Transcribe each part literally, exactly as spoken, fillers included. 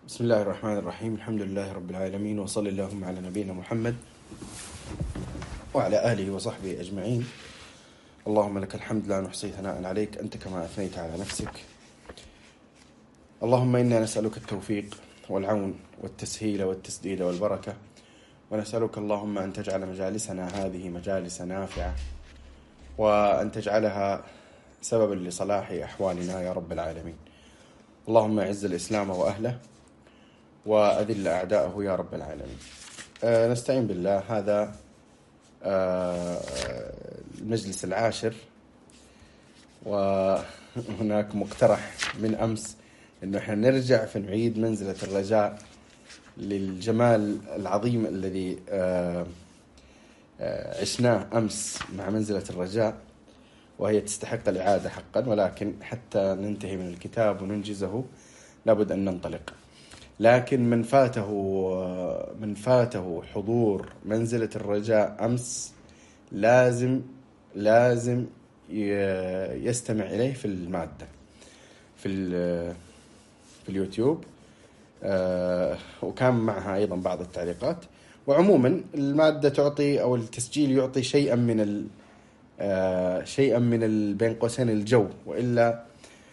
بسم الله الرحمن الرحيم. الحمد لله رب العالمين، وصلى اللهم على نبينا محمد وعلى آله وصحبه أجمعين. اللهم لك الحمد لا نحصي ثناء عليك، أنت كما أثنيت على نفسك. اللهم إنا نسألك التوفيق والعون والتسهيل والتسديد والبركة، ونسألك اللهم أن تجعل مجالسنا هذه مجالس نافعة، وأن تجعلها سببا لصلاح أحوالنا يا رب العالمين. اللهم أعز الإسلام وأهله وأذل أعداءه يا رب العالمين. أه نستعين بالله. هذا أه المجلس العاشر، وهناك مقترح من أمس أنه احنا نرجع فنعيد منزلة الرجاء للجمال العظيم الذي أه أه عشناه أمس مع منزلة الرجاء، وهي تستحق الإعادة حقا، ولكن حتى ننتهي من الكتاب وننجزه لابد أن ننطلق. لكن من فاته من فاته حضور منزلة الرجاء أمس لازم لازم يستمع إليه في المادة في في اليوتيوب، وكان معها أيضا بعض التعليقات. وعموما المادة تعطي أو التسجيل يعطي شيئا من شيئا من بين قوسين الجو، وإلا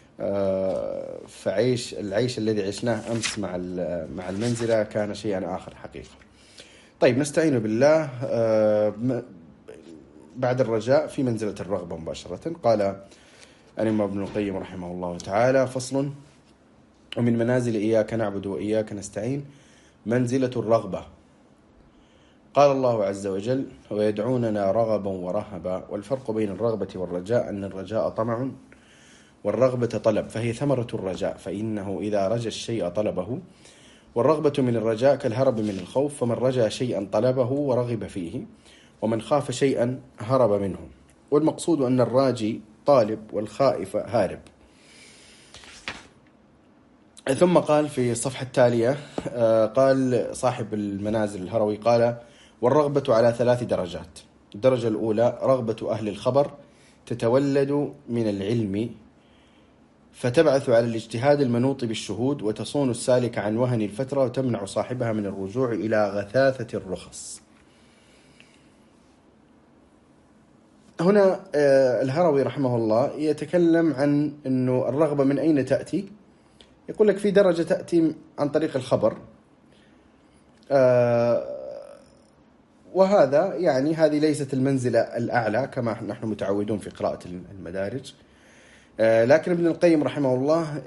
فعيش العيش الذي عشناه أمس مع مع المنزلة كان شيئا آخر حقيقة. طيب، نستعين بالله. بعد الرجاء في منزلة الرغبة مباشرة. قال الإمام ابن القيم رحمه الله تعالى: فصل: ومن منازل إياك نعبد وإياك نستعين منزلة الرغبة. قال الله عز وجل: ويدعوننا رغبا ورهبا. والفرق بين الرغبة والرجاء أن الرجاء طمع والرغبة طلب، فهي ثمرة الرجاء، فإنه إذا رجى الشيء طلبه. والرغبة من الرجاء كالهرب من الخوف، فمن رجى شيئا طلبه ورغب فيه، ومن خاف شيئا هرب منه. والمقصود أن الراجي طالب والخائف هارب. ثم قال في الصفحة التالية، قال صاحب المنازل الهروي، قال: والرغبة على ثلاث درجات. الدرجة الأولى رغبة أهل الخبر، تتولد من العلم فتبعث على الاجتهاد المنوط بالشهود، وتصون السالك عن وهن الفترة، وتمنع صاحبها من الرجوع إلى غثاثة الرخص. هنا الهروي رحمه الله يتكلم عن أنه الرغبة من أين تأتي. يقول لك في درجة تأتي عن طريق الخبر، وهذا يعني هذه ليست المنزلة الأعلى كما نحن متعودون في قراءة المدارج. لكن ابن القيم رحمه الله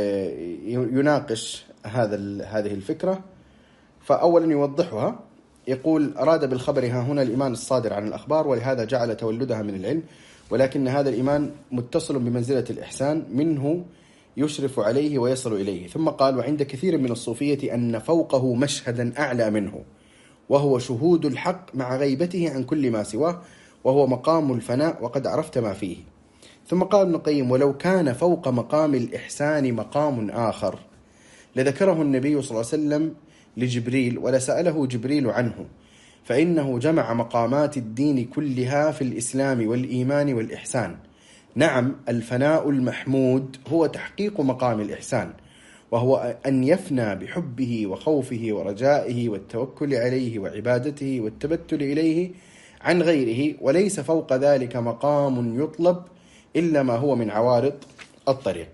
يناقش هذا هذه الفكرة، فأولا يوضحها. يقول: أراد بالخبر ها هنا الإيمان الصادر عن الأخبار، ولهذا جعل تولدها من العلم، ولكن هذا الإيمان متصل بمنزلة الإحسان، منه يشرف عليه ويصل إليه. ثم قال: وعند كثير من الصوفية أن فوقه مشهدا أعلى منه، وهو شهود الحق مع غيبته عن كل ما سواه، وهو مقام الفناء، وقد عرفت ما فيه. ثم قال ابن القيم: ولو كان فوق مقام الإحسان مقام آخر لذكره النبي صلى الله عليه وسلم لجبريل، ولسأله جبريل عنه، فإنه جمع مقامات الدين كلها في الإسلام والإيمان والإحسان. نعم، الفناء المحمود هو تحقيق مقام الإحسان، وهو أن يفنى بحبه وخوفه ورجائه والتوكل عليه وعبادته والتبتل إليه عن غيره، وليس فوق ذلك مقام يطلب إلا ما هو من عوارض الطريق.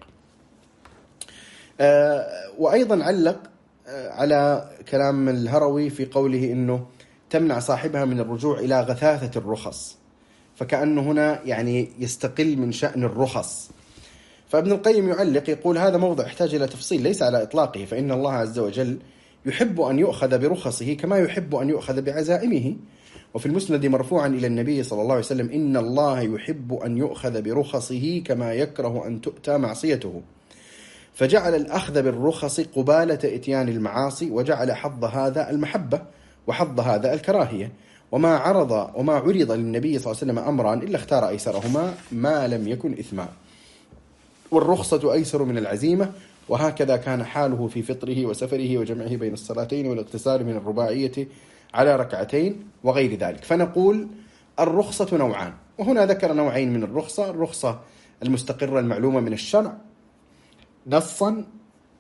آه وأيضا علق آه على كلام الهروي في قوله إنه تمنع صاحبها من الرجوع إلى غثاثة الرخص، فكأنه هنا يعني يستقل من شأن الرخص. فابن القيم يعلق يقول: هذا موضع يحتاج إلى تفصيل، ليس على إطلاقه، فإن الله عز وجل يحب أن يؤخذ برخصه كما يحب أن يؤخذ بعزائمه. وفي المسند مرفوعا إلى النبي صلى الله عليه وسلم: إن الله يحب أن يؤخذ برخصه كما يكره أن تؤتى معصيته. فجعل الأخذ بالرخص قبالة إتيان المعاصي، وجعل حظ هذا المحبة وحظ هذا الكراهية. وما عرض وما عرض للنبي صلى الله عليه وسلم أمران إلا اختار أيسرهما ما لم يكن إثما، والرخصة أيسر من العزيمة. وهكذا كان حاله في فطره وسفره وجمعه بين الصلاتين والاقتصار من الرباعية على ركعتين وغير ذلك. فنقول الرخصة نوعان، وهنا ذكر نوعين من الرخصة: الرخصة المستقرة المعلومة من الشرع نصا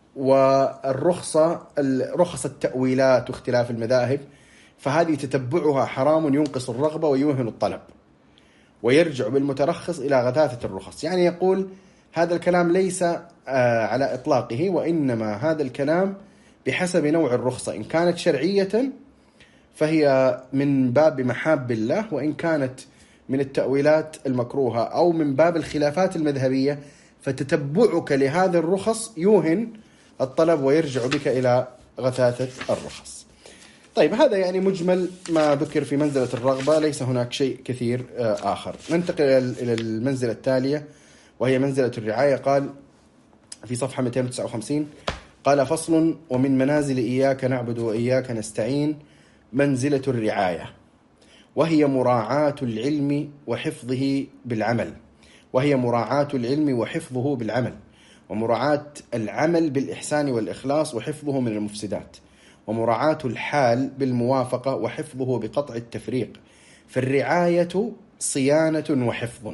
والرخصة رخص التأويلات واختلاف المذاهب، فهذه تتبعها حرام ينقص الرغبة ويوهن الطلب، ويرجع بالمترخص إلى غثاثة الرخص. يعني يقول هذا الكلام ليس على إطلاقه، وإنما هذا الكلام بحسب نوع الرخصة، إن كانت شرعية فهي من باب محاب الله، وإن كانت من التأويلات المكروهة أو من باب الخلافات المذهبية فتتبعك لهذه الرخص يوهن الطلب ويرجع بك إلى غثاثة الرخص. طيب، هذا يعني مجمل ما ذكر في منزلة الرغبة، ليس هناك شيء كثير آخر. ننتقل إلى المنزلة التالية وهي منزلة الرعاية. قال في صفحة مئتين وتسعة وخمسين: قال: فصل: ومن منازل إياك نعبد وإياك نستعين منزلة الرعاية، وهي مراعاة العلم وحفظه بالعمل وهي مراعاة العلم وحفظه بالعمل ومراعاة العمل بالإحسان والإخلاص وحفظه من المفسدات، ومراعاة الحال بالموافقة وحفظه بقطع التفريق. فالرعاية صيانة وحفظ.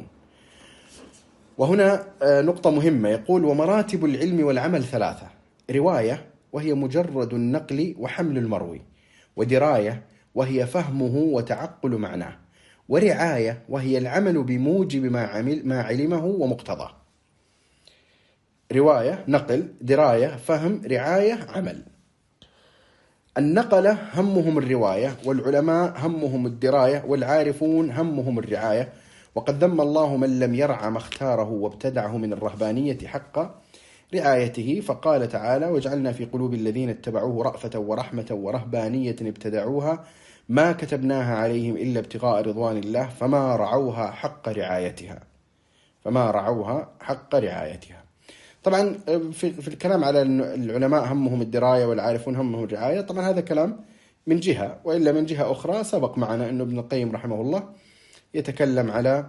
وهنا نقطة مهمة، يقول: ومراتب العلم والعمل ثلاثة: رواية وهي مجرد النقل وحمل المروي، ودراية وهي فهمه وتعقل معناه، ورعاية وهي العمل بموجب ما عمل ما علمه ومقتضاه. رواية نقل، دراية فهم، رعاية عمل. النقلة همهم الرواية، والعلماء همهم الدراية، والعارفون همهم الرعاية. وقد ذم الله من لم يرع ما اختاره وابتدعه من الرهبانية حق رعايته، فقال تعالى: وجعلنا في قلوب الذين اتبعوه رأفة ورحمة ورهبانية ابتدعوها ما كتبناها عليهم إلا ابتغاء رضوان الله فما رعوها حق رعايتها فما رعوها حق رعايتها. طبعا في, في الكلام على العلماء همهم الدراية والعارفون همهم الرعاية، طبعا هذا كلام من جهة، وإلا من جهة أخرى سبق معنا أنه ابن القيم رحمه الله يتكلم على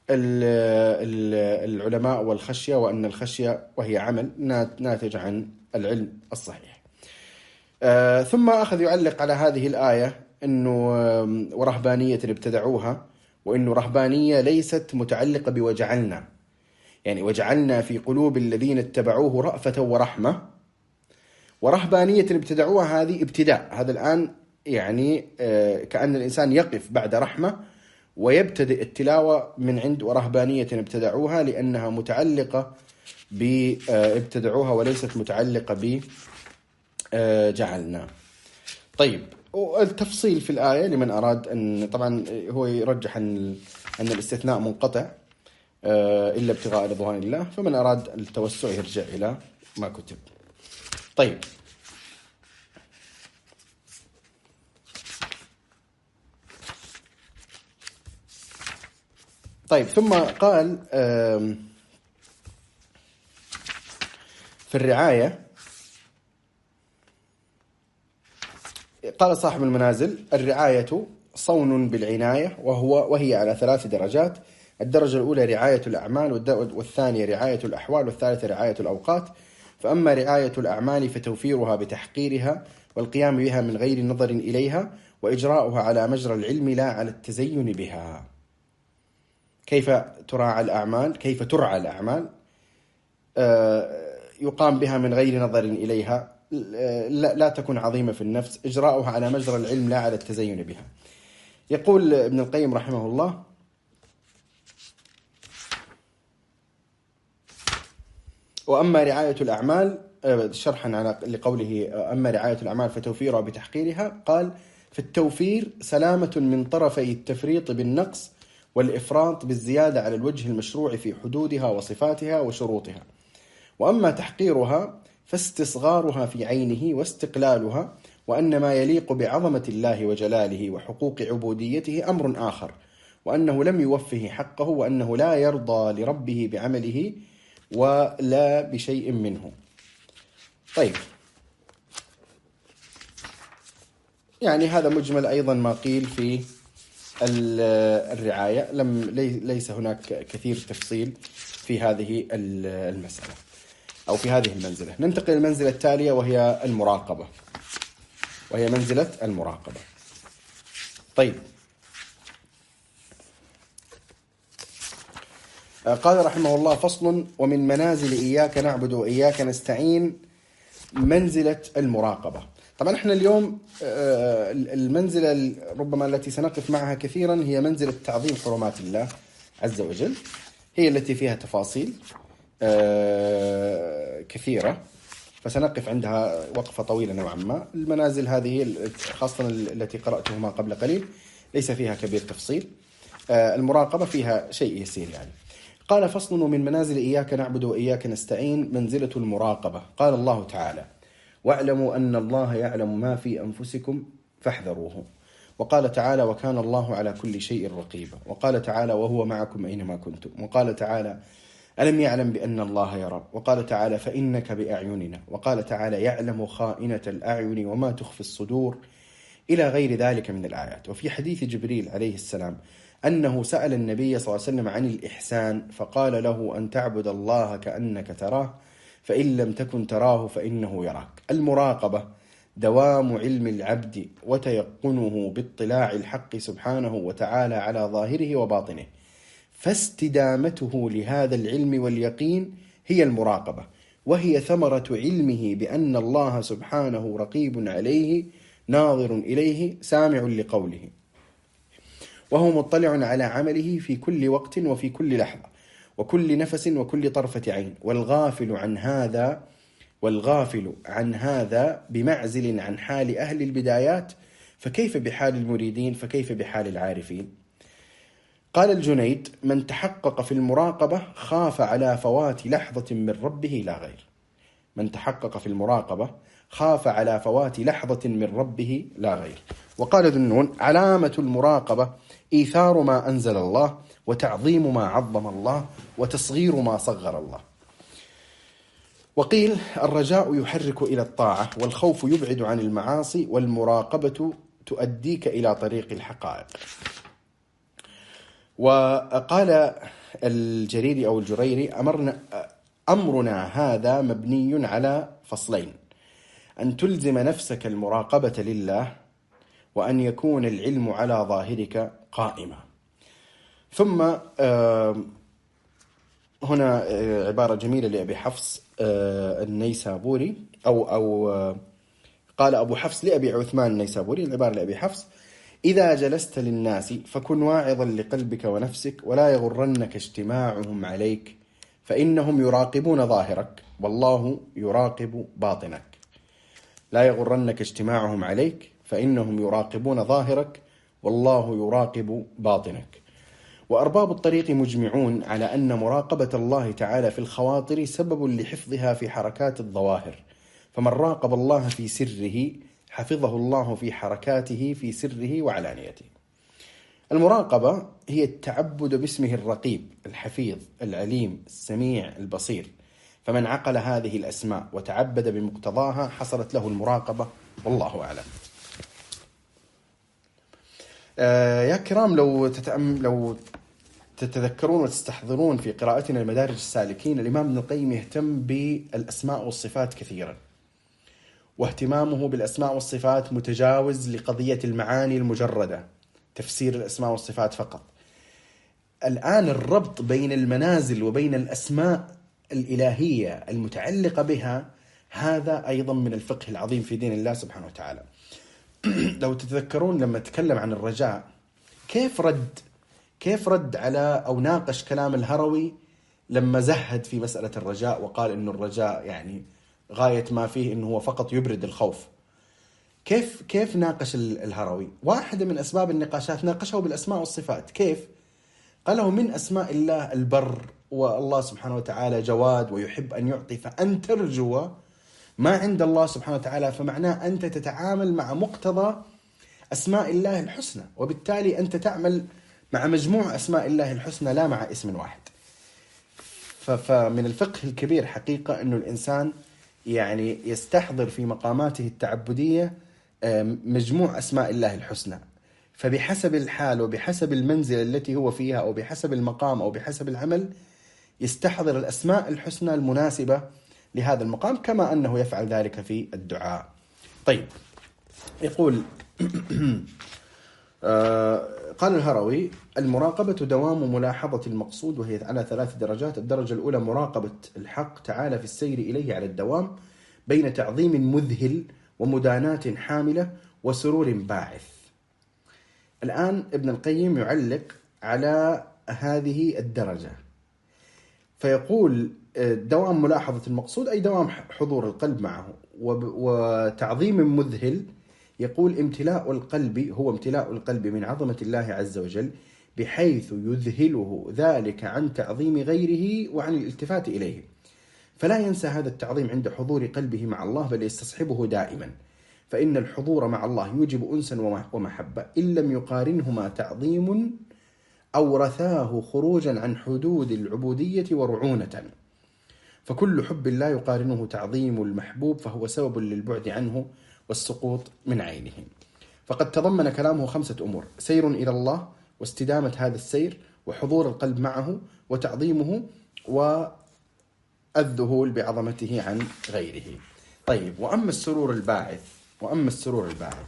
العلماء والخشية، وأن الخشية وهي عمل ناتج عن العلم الصحيح. آه ثم أخذ يعلق على هذه الآية أنه ورهبانية ابتدعوها، وأنه رهبانية ليست متعلقة بوجعلنا، يعني وجعلنا في قلوب الذين اتبعوه رأفة ورحمة، ورهبانية ابتدعوها هذه ابتداء. هذا الآن يعني آه كأن الإنسان يقف بعد رحمة ويبتدئ التلاوة من عند ورهبانية ابتدعوها، لأنها متعلقة بابتدعوها وليست متعلقة بجعلنا. طيب، التفصيل في الآية لمن أراد أن، طبعا هو يرجح أن أن الاستثناء منقطع إلا ابتغاء رضوان الله، فمن أراد التوسع يرجع إلى ما كتب. طيب، طيب ثم قال في الرعاية، قال صاحب المنازل: الرعاية صون بالعناية، وهو وهي على ثلاث درجات: الدرجة الأولى رعاية الأعمال، والثانية رعاية الأحوال، والثالثة رعاية الأوقات. فأما رعاية الأعمال فتوفيرها بتحقيرها والقيام بها من غير نظر إليها، وإجراؤها على مجرى العلم لا على التزين بها. كيف تراعى الأعمال؟ كيف ترعى الأعمال؟ آه يقام بها من غير نظر إليها، لا, لا تكون عظيمة في النفس، إجراؤها على مجرى العلم لا على التزين بها. يقول ابن القيم رحمه الله: وأما رعاية الأعمال، شرحا على لقوله أما رعاية الأعمال فتوفيرها بتحقيرها، قال: في التوفير سلامة من طرفي التفريط بالنقص والإفراط بالزيادة على الوجه المشروع في حدودها وصفاتها وشروطها. وأما تحقيرها فاستصغارها في عينه واستقلالها، وأن ما يليق بعظمة الله وجلاله وحقوق عبوديته أمر آخر، وأنه لم يوفه حقه، وأنه لا يرضى لربه بعمله ولا بشيء منه. طيب، يعني هذا مجمل أيضا ما قيل في الرعاية، لم ليس هناك كثير تفصيل في هذه المسألة أو في هذه المنزلة. ننتقل للمنزلة التالية وهي المراقبة وهي منزلة المراقبة. طيب، قال رحمه الله: فصل: ومن منازل إياك نعبد وإياك نستعين منزلة المراقبة. طبعا احنا اليوم المنزلة ربما التي سنقف معها كثيرا هي منزلة تعظيم حرمات الله عز وجل، هي التي فيها تفاصيل كثيرة، فسنقف عندها وقفة طويلة نوعا ما. المنازل هذه خاصة التي قرأتهما قبل قليل ليس فيها كبير تفصيل، المراقبة فيها شيء يسير يعني. قال فصل: من منازل إياك نعبد وإياك نستعين منزلة المراقبة. قال الله تعالى: واعلموا أن الله يعلم ما في أنفسكم فاحذروه. وقال تعالى: وكان الله على كل شيء رقيبا. وقال تعالى: وهو معكم أينما كنتم. وقال تعالى: ألم يعلم بأن الله يرى. وقال تعالى: فإنك بأعيننا. وقال تعالى: يعلم خائنة الأعين وما تخفي الصدور، إلى غير ذلك من الآيات. وفي حديث جبريل عليه السلام أنه سأل النبي صلى الله عليه وسلم عن الإحسان فقال له: أن تعبد الله كأنك تراه فإن لم تكن تراه فإنه يراك. المراقبة دوام علم العبد وتيقنه باطلاع الحق سبحانه وتعالى على ظاهره وباطنه، فاستدامته لهذا العلم واليقين هي المراقبة، وهي ثمرة علمه بأن الله سبحانه رقيب عليه ناظر إليه سامع لقوله، وهو مطلع على عمله في كل وقت وفي كل لحظة وكل نفس وكل طرفة عين. والغافل عن هذا والغافل عن هذا بمعزل عن حال أهل البدايات، فكيف بحال المريدين؟ فكيف بحال العارفين؟ قال الجنيد: من تحقق في المراقبة خاف على فوات لحظة من ربه لا غير. من تحقق في المراقبة خاف على فوات لحظة من ربه لا غير. وقال ذو النون: علامة المراقبة إيثار ما أنزل الله، وتعظيم ما عظم الله، وتصغير ما صغر الله. وقيل: الرجاء يحرك إلى الطاعة، والخوف يبعد عن المعاصي، والمراقبة تؤديك إلى طريق الحقائق. وقال الجريري أو الجريري: أمرنا أمرنا هذا مبني على فصلين: أن تلزم نفسك المراقبة لله، وأن يكون العلم على ظاهرك قائما. ثم هنا عبارة جميلة لأبي حفص النيسابوري، أو أو قال أبو حفص لأبي عثمان النيسابوري، العبارة لأبي حفص: إذا جلست للناس فكن واعظا لقلبك ونفسك، ولا يغرنك اجتماعهم عليك، فإنهم يراقبون ظاهرك والله يراقب باطنك. لا يغرنك اجتماعهم عليك فإنهم يراقبون ظاهرك والله يراقب باطنك. وأرباب الطريق مجمعون على أن مراقبة الله تعالى في الخواطر سبب لحفظها في حركات الظواهر، فمن راقب الله في سره حفظه الله في حركاته في سره وعلانيته. المراقبة هي التعبد باسمه الرقيب الحفيظ العليم السميع البصير، فمن عقل هذه الأسماء وتعبد بمقتضاها حصلت له المراقبة، والله أعلم. آه يا كرام، لو تتأم لو تتذكرون وتستحضرون في قراءتنا المدارج السالكين، الإمام ابن القيم يهتم بالأسماء والصفات كثيرا، واهتمامه بالأسماء والصفات متجاوز لقضية المعاني المجردة، تفسير الأسماء والصفات فقط. الآن الربط بين المنازل وبين الأسماء الإلهية المتعلقة بها، هذا أيضا من الفقه العظيم في دين الله سبحانه وتعالى. لو تتذكرون لما تكلم عن الرجاء، كيف رد كيف رد على أو ناقش كلام الهروي لما زهد في مسألة الرجاء، وقال إنه الرجاء يعني غاية ما فيه إنه هو فقط يبرد الخوف. كيف كيف ناقش الهروي؟ واحدة من أسباب النقاشات ناقشه بالأسماء والصفات. كيف؟ قاله: من أسماء الله البر، والله سبحانه وتعالى جواد ويحب أن يعطي، فأن ترجو ما عند الله سبحانه وتعالى، فمعناه أنت تتعامل مع مقتضى أسماء الله الحسنى، وبالتالي أنت تعمل مع مجموع أسماء الله الحسنى لا مع اسم واحد. فمن الفقه الكبير حقيقة أنه الإنسان يعني يستحضر في مقاماته التعبدية مجموع أسماء الله الحسنى، فبحسب الحال وبحسب المنزلة التي هو فيها أو بحسب المقام أو بحسب العمل يستحضر الأسماء الحسنى المناسبة لهذا المقام، كما أنه يفعل ذلك في الدعاء. طيب، يقول قال الهروي: المراقبة دوام ملاحظة المقصود، وهي على ثلاث درجات. الدرجة الأولى مراقبة الحق تعالى في السير إليه على الدوام بين تعظيم مذهل ومداناة حاملة وسرور باعث. الآن ابن القيم يعلق على هذه الدرجة فيقول دوام ملاحظة المقصود أي دوام حضور القلب معه، وتعظيم مذهل يقول امتلاء القلب هو امتلاء القلب من عظمة الله عز وجل بحيث يذهله ذلك عن تعظيم غيره وعن الالتفات إليه، فلا ينسى هذا التعظيم عند حضور قلبه مع الله بل يستصحبه دائما، فإن الحضور مع الله يوجب أنسا ومحبة إن لم يقارنهما تعظيم أورثاه خروجا عن حدود العبودية ورعونة، فكل حب لا يقارنه تعظيم المحبوب فهو سبب للبعد عنه والسقوط من عينه. فقد تضمن كلامه خمسة أمور: سير إلى الله، واستدامة هذا السير، وحضور القلب معه، وتعظيمه، والذهول بعظمته عن غيره. طيب، وأما السرور الباعث وأما السرور الباعث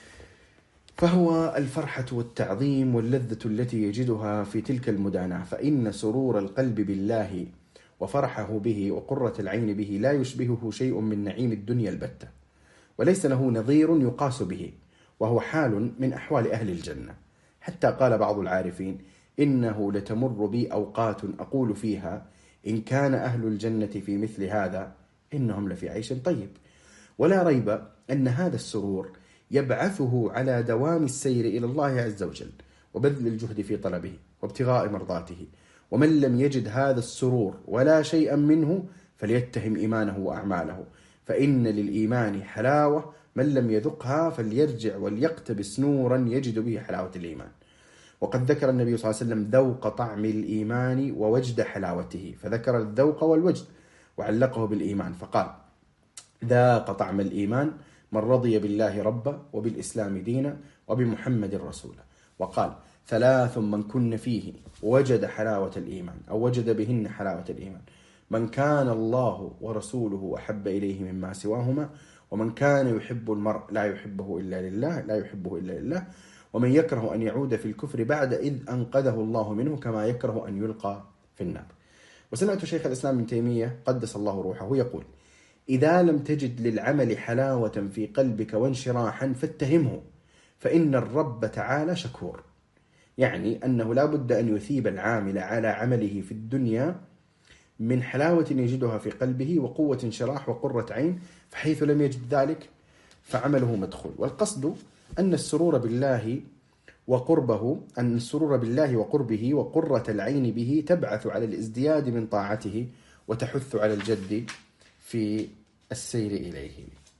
فهو الفرحة والتعظيم واللذة التي يجدها في تلك المداناة، فإن سرور القلب بالله وفرحه به وقرة العين به لا يشبهه شيء من نعيم الدنيا البتة، وليس له نظير يقاس به، وهو حال من أحوال أهل الجنة، حتى قال بعض العارفين: إنه لتمر بي أوقات أقول فيها إن كان أهل الجنة في مثل هذا إنهم لفي عيش طيب. ولا ريب أن هذا السرور يبعثه على دوام السير إلى الله عز وجل وبذل الجهد في طلبه وابتغاء مرضاته، ومن لم يجد هذا السرور ولا شيئا منه فليتهم إيمانه وأعماله، فإن للإيمان حلاوة من لم يذقها فليرجع وليقتبس نورا يجد به حلاوة الإيمان. وقد ذكر النبي صلى الله عليه وسلم ذوق طعم الإيمان ووجد حلاوته، فذكر الذوق والوجد وعلقه بالإيمان فقال: ذاق طعم الإيمان من رضي بالله ربا وبالإسلام دينا وبمحمد رسولا. وقال: ثلاث من كن فيه وجد حلاوة الإيمان أو وجد بهن حلاوة الإيمان: من كان الله ورسوله أحب إليه مما سواهما، ومن كان يحب المرء لا يحبه إلا لله لا يحبه إلا لله، ومن يكره أن يعود في الكفر بعد إذ أنقذه الله منه كما يكره أن يلقى في النار. وسمعت شيخ الإسلام ابن تيمية قدس الله روحه يقول: إذا لم تجد للعمل حلاوة في قلبك وانشراحا فاتهمه، فإن الرب تعالى شكور. يعني أنه لا بد أن يثيب العامل على عمله في الدنيا من حلاوة يجدها في قلبه وقوة انشراح وقرة عين، فحيث لم يجد ذلك فعمله مدخول. والقصد أن السرور بالله وقربه أن السرور بالله وقربه وقرة العين به تبعث على الازدياد من طاعته وتحث على الجد في السير إليه.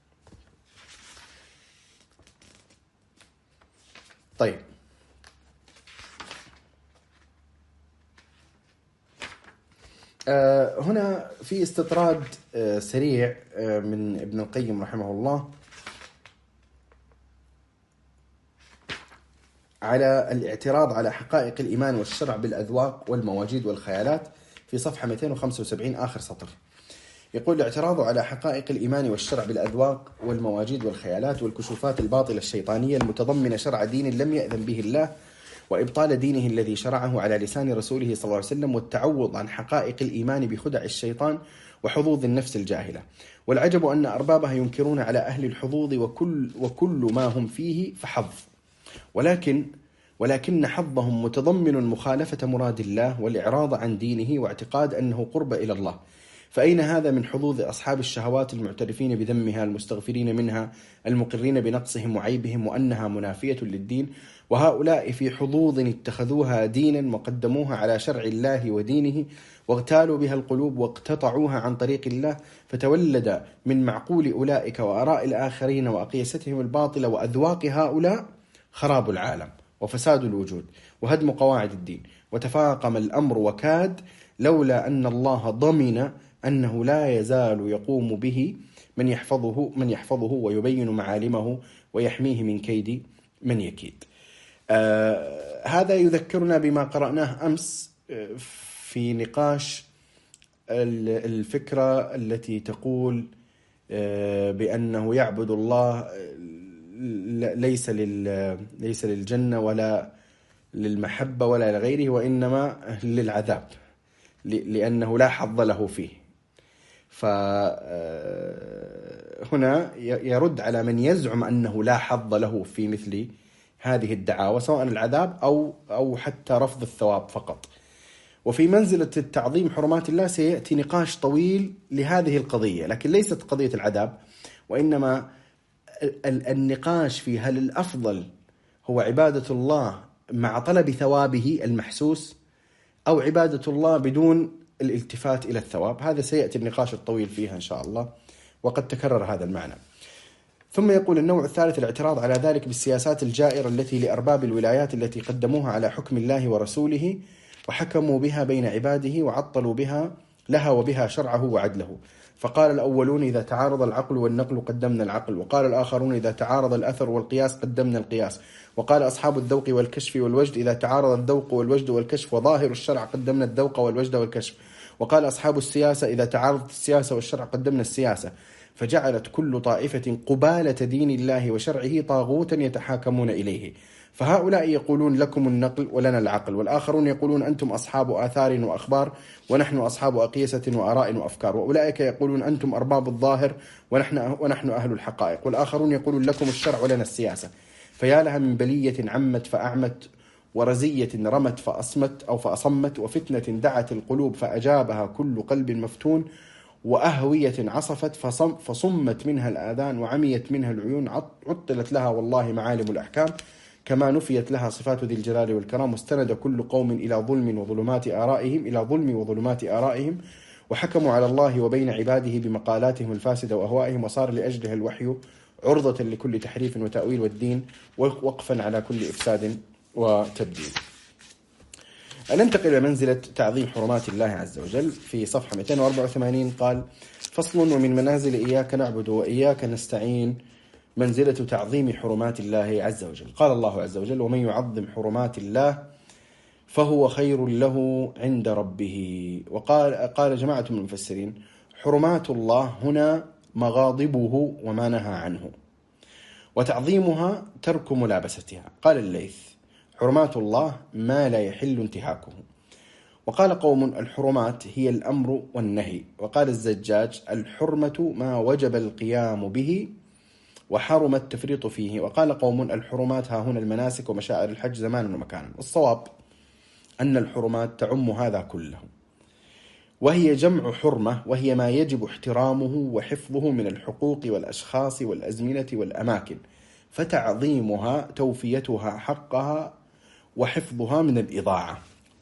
طيب، آه هنا في استطراد آه سريع آه من ابن القيم رحمه الله على الاعتراض على حقائق الإيمان والشرع بالأذواق والمواجيد والخيالات في صفحة مئتين وخمسة وسبعين آخر سطر. يقول: الاعتراض على حقائق الإيمان والشرع بالأذواق والمواجيد والخيالات والكشوفات الباطلة الشيطانية المتضمنة شرع دين لم يأذن به الله، وإبطال دينه الذي شرعه على لسان رسوله صلى الله عليه وسلم، والتعوض عن حقائق الإيمان بخدع الشيطان وحظوظ النفس الجاهلة. والعجب أن أربابها ينكرون على أهل الحظوظ وكل, وكل ما هم فيه فحظ، ولكن ولكن حظهم متضمن مخالفة مراد الله والإعراض عن دينه واعتقاد أنه قرب إلى الله. فأين هذا من حظوظ أصحاب الشهوات المعترفين بذمها المستغفرين منها المقرين بنقصهم وعيبهم وأنها منافية للدين؟ وهؤلاء في حظوظ اتخذوها دينا وقدموها على شرع الله ودينه واغتالوا بها القلوب واقتطعوها عن طريق الله، فتولد من معقول أولئك وآراء الآخرين وأقيستهم الباطلة وأذواق هؤلاء خراب العالم وفساد الوجود وهدم قواعد الدين، وتفاقم الأمر وكاد لولا أن الله ضمن أنه لا يزال يقوم به من يحفظه من يحفظه ويبين معالمه ويحميه من كيد من يكيد. آه هذا يذكرنا بما قرأناه أمس في نقاش الفكرة التي تقول آه بأنه يعبد الله ليس لل ليس للجنة ولا للمحبة ولا لغيره، وإنما للعذاب، لأنه لا حظ له فيه. فهنا يرد على من يزعم أنه لا حظ له في مثل هذه الدعاوى، سواء العذاب أو أو حتى رفض الثواب فقط. وفي منزلة التعظيم حرمات الله سيأتي نقاش طويل لهذه القضية، لكن ليست قضية العذاب، وإنما النقاش في هل الأفضل هو عبادة الله مع طلب ثوابه المحسوس أو عبادة الله بدون الالتفات إلى الثواب. هذا سيأتي النقاش الطويل فيها إن شاء الله، وقد تكرر هذا المعنى. ثم يقول النوع الثالث الاعتراض على ذلك بالسياسات الجائرة التي لأرباب الولايات التي قدموها على حكم الله ورسوله وحكموا بها بين عباده وعطلوا بها لها وبها شرعه وعدله. فقال الأولون إذا تعارض العقل والنقل قدمنا العقل، وقال الآخرون إذا تعارض الأثر والقياس قدمنا القياس، وقال أصحاب الذوق والكشف والوجد إذا تعارض الذوق والوجد والكشف وظاهر الشرع قدمنا الذوق والوجد والكشف، وقال أصحاب السياسة إذا تعارضت السياسة والشرع قدمنا السياسة. فجعلت كل طائفة قبالة دين الله وشرعه طاغوتا يتحاكمون إليه. فهؤلاء يقولون لكم النقل ولنا العقل، والآخرون يقولون أنتم أصحاب آثار وأخبار ونحن أصحاب أقيسة وآراء وأفكار، وأولئك يقولون أنتم أرباب الظاهر ونحن, ونحن أهل الحقائق، والآخرون يقولون لكم الشرع ولنا السياسة. فيا لها من بلية عمت فأعمت، ورزية رمت فأصمت أو فأصمت، وفتنة دعت القلوب فأجابها كل قلب مفتون، وأهوية عصفت فصم فصمت منها الآذان، وعميت منها العيون، عطلت لها والله معالم الأحكام، كما نفيت لها صفات ذي الجلال والكرام. واستند كل قوم إلى ظلم وظلمات آرائهم إلى ظلم وظلمات آرائهم، وحكموا على الله وبين عباده بمقالاتهم الفاسدة وأهوائهم، وصار لأجلها الوحي عرضة لكل تحريف وتأويل، والدين وقفا على كل إفساد وتبديل. ننتقل إلى منزلة تعظيم حرمات الله عز وجل في صفحة مئتين وأربعة وثمانين. قال: فصل: ومن منازل إياك نعبد وإياك نستعين منزلة تعظيم حرمات الله عز وجل. قال الله عز وجل: ومن يعظم حرمات الله فهو خير له عند ربه. وقال قال جماعة من المفسرين: حرمات الله هنا مغاضبه وما نهى عنه، وتعظيمها ترك ملابستها. قال الليث: حرمات الله ما لا يحل انتهاكه. وقال قوم: الحرمات هي الأمر والنهي. وقال الزجاج: الحرمة ما وجب القيام به وحرم التفريط فيه. وقال قوم: الحرمات ها هنا المناسك ومشاعر الحج زمانا ومكانا. الصواب أن الحرمات تعم هذا كله، وهي جمع حرمة، وهي ما يجب احترامه وحفظه من الحقوق والأشخاص والأزمنة والأماكن، فتعظيمها توفيتها حقها وحفظها من الإضاعة.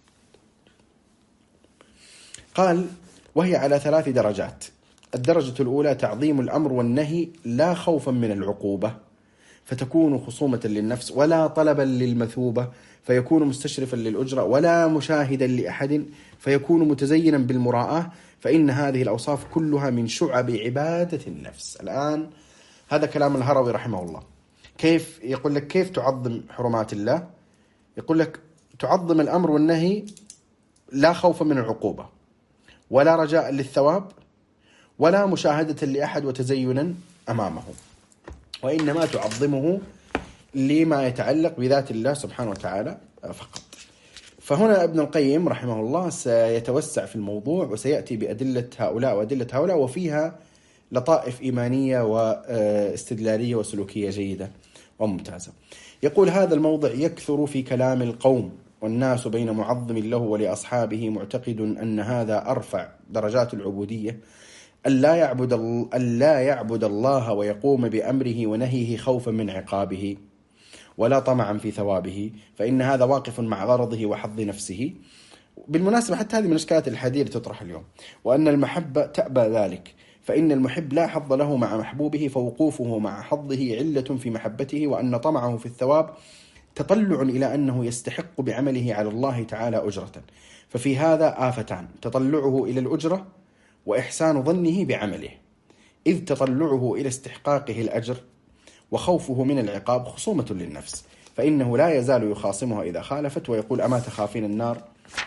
قال: وهي على ثلاث درجات. الدرجة الأولى تعظيم الأمر والنهي لا خوفا من العقوبة، فتكون خصومة للنفس، ولا طلبا للمثوبة فيكون مستشرفا للأجرة، ولا مشاهدا لأحد فيكون متزينا بالمراءة، فإن هذه الأوصاف كلها من شعب عبادة النفس. الآن هذا كلام الهروي رحمه الله. كيف يقول لك كيف تعظم حرمات الله؟ يقول لك تعظم الأمر والنهي لا خوفا من العقوبة، ولا رجاء للثواب، ولا مشاهدة لأحد وتزينا أمامه، وإنما تعظمه لما يتعلق بذات الله سبحانه وتعالى فقط. فهنا ابن القيم رحمه الله سيتوسع في الموضوع، وسيأتي بأدلة هؤلاء وأدلة هؤلاء، وفيها لطائف إيمانية واستدلالية وسلوكية جيدة وممتازة. يقول: هذا الموضع يكثر في كلام القوم، والناس بين معظم له ولأصحابه معتقد أن هذا أرفع درجات العبودية، ألا يعبد, ألا يعبد الله ويقوم بأمره ونهيه خوفا من عقابه ولا طمعا في ثوابه، فإن هذا واقف مع غرضه وحظ نفسه. بالمناسبة حتى هذه من أشكالات الحديث تطرح اليوم. وأن المحبة تأبى ذلك، فإن المحب لا حظ له مع محبوبه، فوقوفه مع حظه علة في محبته، وأن طمعه في الثواب تطلع إلى أنه يستحق بعمله على الله تعالى أجرة. ففي هذا آفتان: تطلعه إلى الأجرة، وإحسان ظنه بعمله، إذ تطلعه إلى استحقاقه الأجر وخوفه من العقاب خصومة للنفس، فإنه لا يزال يخاصمها إذا خالفت، ويقول: أما تخافين النار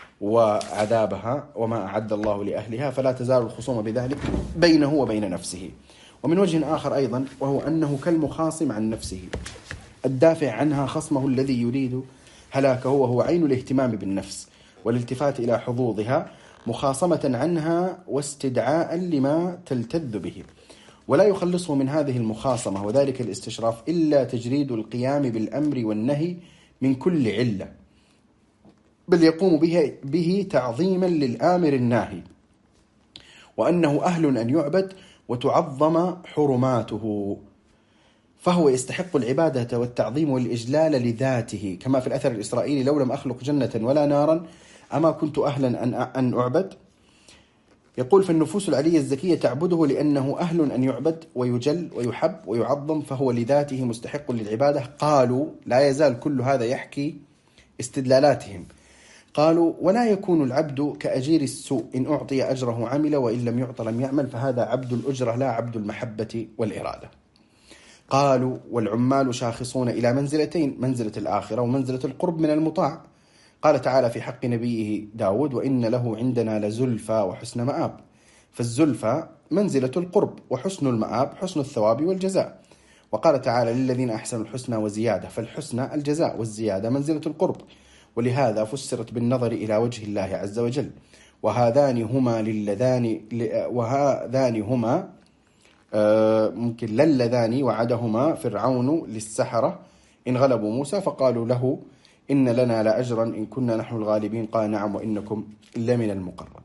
وعذابها وما أعد الله لأهلها، فلا تزال الخصومة بذلك بينه وبين نفسه. ومن وجه آخر أيضا، وهو أنه كالمخاصم عن نفسه الدافع عنها خصمه الذي يريد هلاكه، وهو عين الاهتمام بالنفس والالتفات إلى حظوظها، مخاصمة عنها واستدعاء لما تلتذ به، ولا يخلصه من هذه المخاصمة وذلك الاستشراف إلا تجريد القيام بالأمر والنهي من كل علة، بل يقوم به, به تعظيما للآمر الناهي، وأنه أهل أن يعبد وتعظم حرماته، فهو يستحق العبادة والتعظيم والإجلال لذاته، كما في الأثر الإسرائيلي: لو لم أخلق جنة ولا نارا أما كنت أهلا أن أن أعبد. يقول: فالنفوس العلية الزكية تعبده لأنه أهل أن يعبد ويجل ويحب ويعظم، فهو لذاته مستحق للعبادة. قالوا: لا يزال كل هذا يحكي استدلالاتهم. قالوا: ولا يكون العبد كأجير السوء، إن أعطي أجره عمل وإن لم يعط لم يعمل، فهذا عبد الأجرة لا عبد المحبة والإرادة. قالوا: والعمال شاخصون إلى منزلتين، منزلة الآخرة ومنزلة القرب من المطاع. قال تعالى في حق نبيه داود: وإن له عندنا لزلفى وحسن مآب. فالزلفى منزلة القرب، وحسن المآب حسن الثواب والجزاء. وقال تعالى: للذين أحسنوا الحسنى وزيادة، فالحسنى الجزاء والزيادة منزلة القرب، ولهذا فسرت بالنظر إلى وجه الله عز وجل. وهذان هما للذان وهذان هما ممكن للذان وعدهما فرعون للسحرة إن غلبوا موسى، فقالوا له: إن لنا لأجرا إن كنا نحن الغالبين. قال: نعم وإنكم لمن المقربين.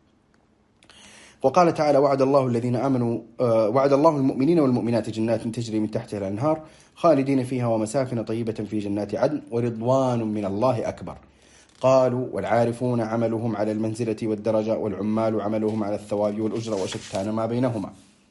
وقال تعالى: وعد الله الذين آمنوا وعد الله المؤمنين والمؤمنات جنات تجري من تحتها الأنهار خالدين فيها ومساكن طيبة في جنات عدن ورضوان من الله أكبر. قالوا: والعارفون عملهم على المنزلة والدرجة، والعمال عملهم على الثواب والأجرة، وشتان ما بينهما.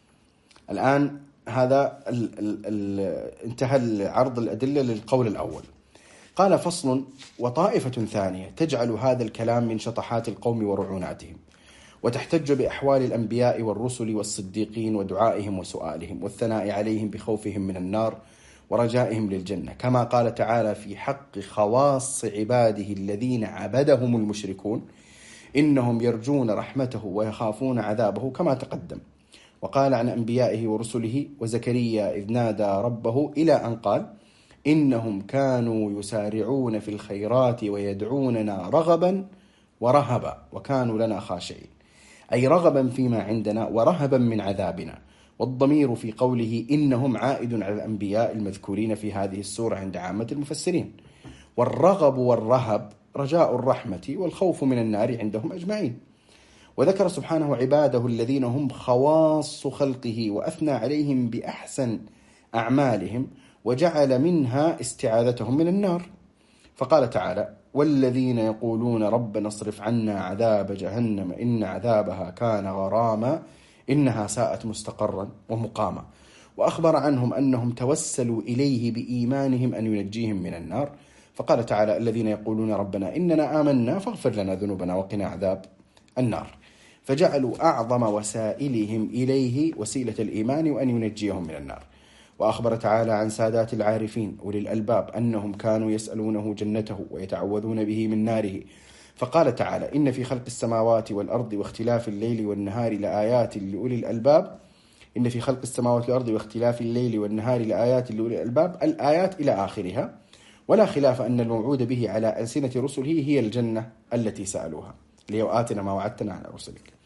الآن هذا ال ال ال انتهى عرض الأدلة للقول الأول. قال: فصل: وطائفة ثانية تجعل هذا الكلام من شطحات القوم ورعوناتهم، وتحتج بأحوال الأنبياء والرسل والصديقين ودعائهم وسؤالهم والثناء عليهم بخوفهم من النار ورجائهم للجنة، كما قال تعالى في حق خواص عباده الذين عبدهم المشركون: إنهم يرجون رحمته ويخافون عذابه، كما تقدم. وقال عن أنبيائه ورسله: وزكريا إذ نادى ربه، إلى أن قال: إنهم كانوا يسارعون في الخيرات ويدعوننا رغبا ورهبا وكانوا لنا خاشعين، أي رغبا فيما عندنا ورهبا من عذابنا. والضمير في قوله إنهم عائد على الأنبياء المذكورين في هذه السورة عند عامة المفسرين. والرغب والرهب رجاء الرحمة والخوف من النار عندهم أجمعين. وذكر سبحانه عباده الذين هم خواص خلقه وأثنى عليهم بأحسن أعمالهم، وجعل منها استعاذتهم من النار. فقال تعالى: والذين يقولون ربنا اصرف عنا عذاب جهنم إن عذابها كان غراما إنها ساءت مستقرا ومقاما. وأخبر عنهم أنهم توسلوا إليه بإيمانهم أن ينجيهم من النار. فقال تعالى: الذين يقولون ربنا إننا آمنا فاغفر لنا ذنوبنا وقنا عذاب النار. فجعلوا أعظم وسائلهم إليه وسيلة الإيمان وأن ينجيهم من النار. وأخبر تعالى عن سادات العارفين أولي الألباب أنهم كانوا يسألونه جنته ويتعوذون به من ناره. فقال تعالى: إن في خلق السماوات والأرض واختلاف الليل والنهار لآيات لأولي الألباب إن في خلق السماوات والأرض واختلاف الليل والنهار لآيات لأولي الألباب، الآيات إلى آخرها. ولا خلاف أن الموعود به على ألسنة رسله هي الجنة التي سألوها، ليوآتنا ما وعدتنا على رسلك.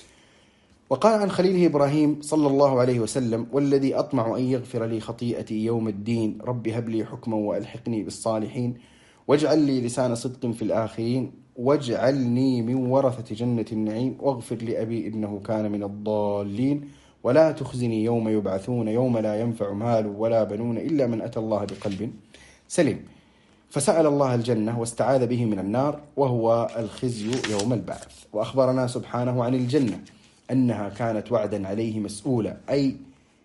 وقال عن خليله إبراهيم صلى الله عليه وسلم: والذي أطمع أن يغفر لي خطيئتي يوم الدين رب هب لي حكما وألحقني بالصالحين واجعل لي لسان صدق في الآخرين واجعلني من ورثة جنة النعيم واغفر لأبي إنه كان من الضالين ولا تخزني يوم يبعثون يوم لا ينفع مال ولا بنون إلا من أتى الله بقلب سليم. فسأل الله الجنة واستعاذ به من النار وهو الخزي يوم البعث. وأخبرنا سبحانه عن الجنة أنها كانت وعدا عليه مسؤولا، أي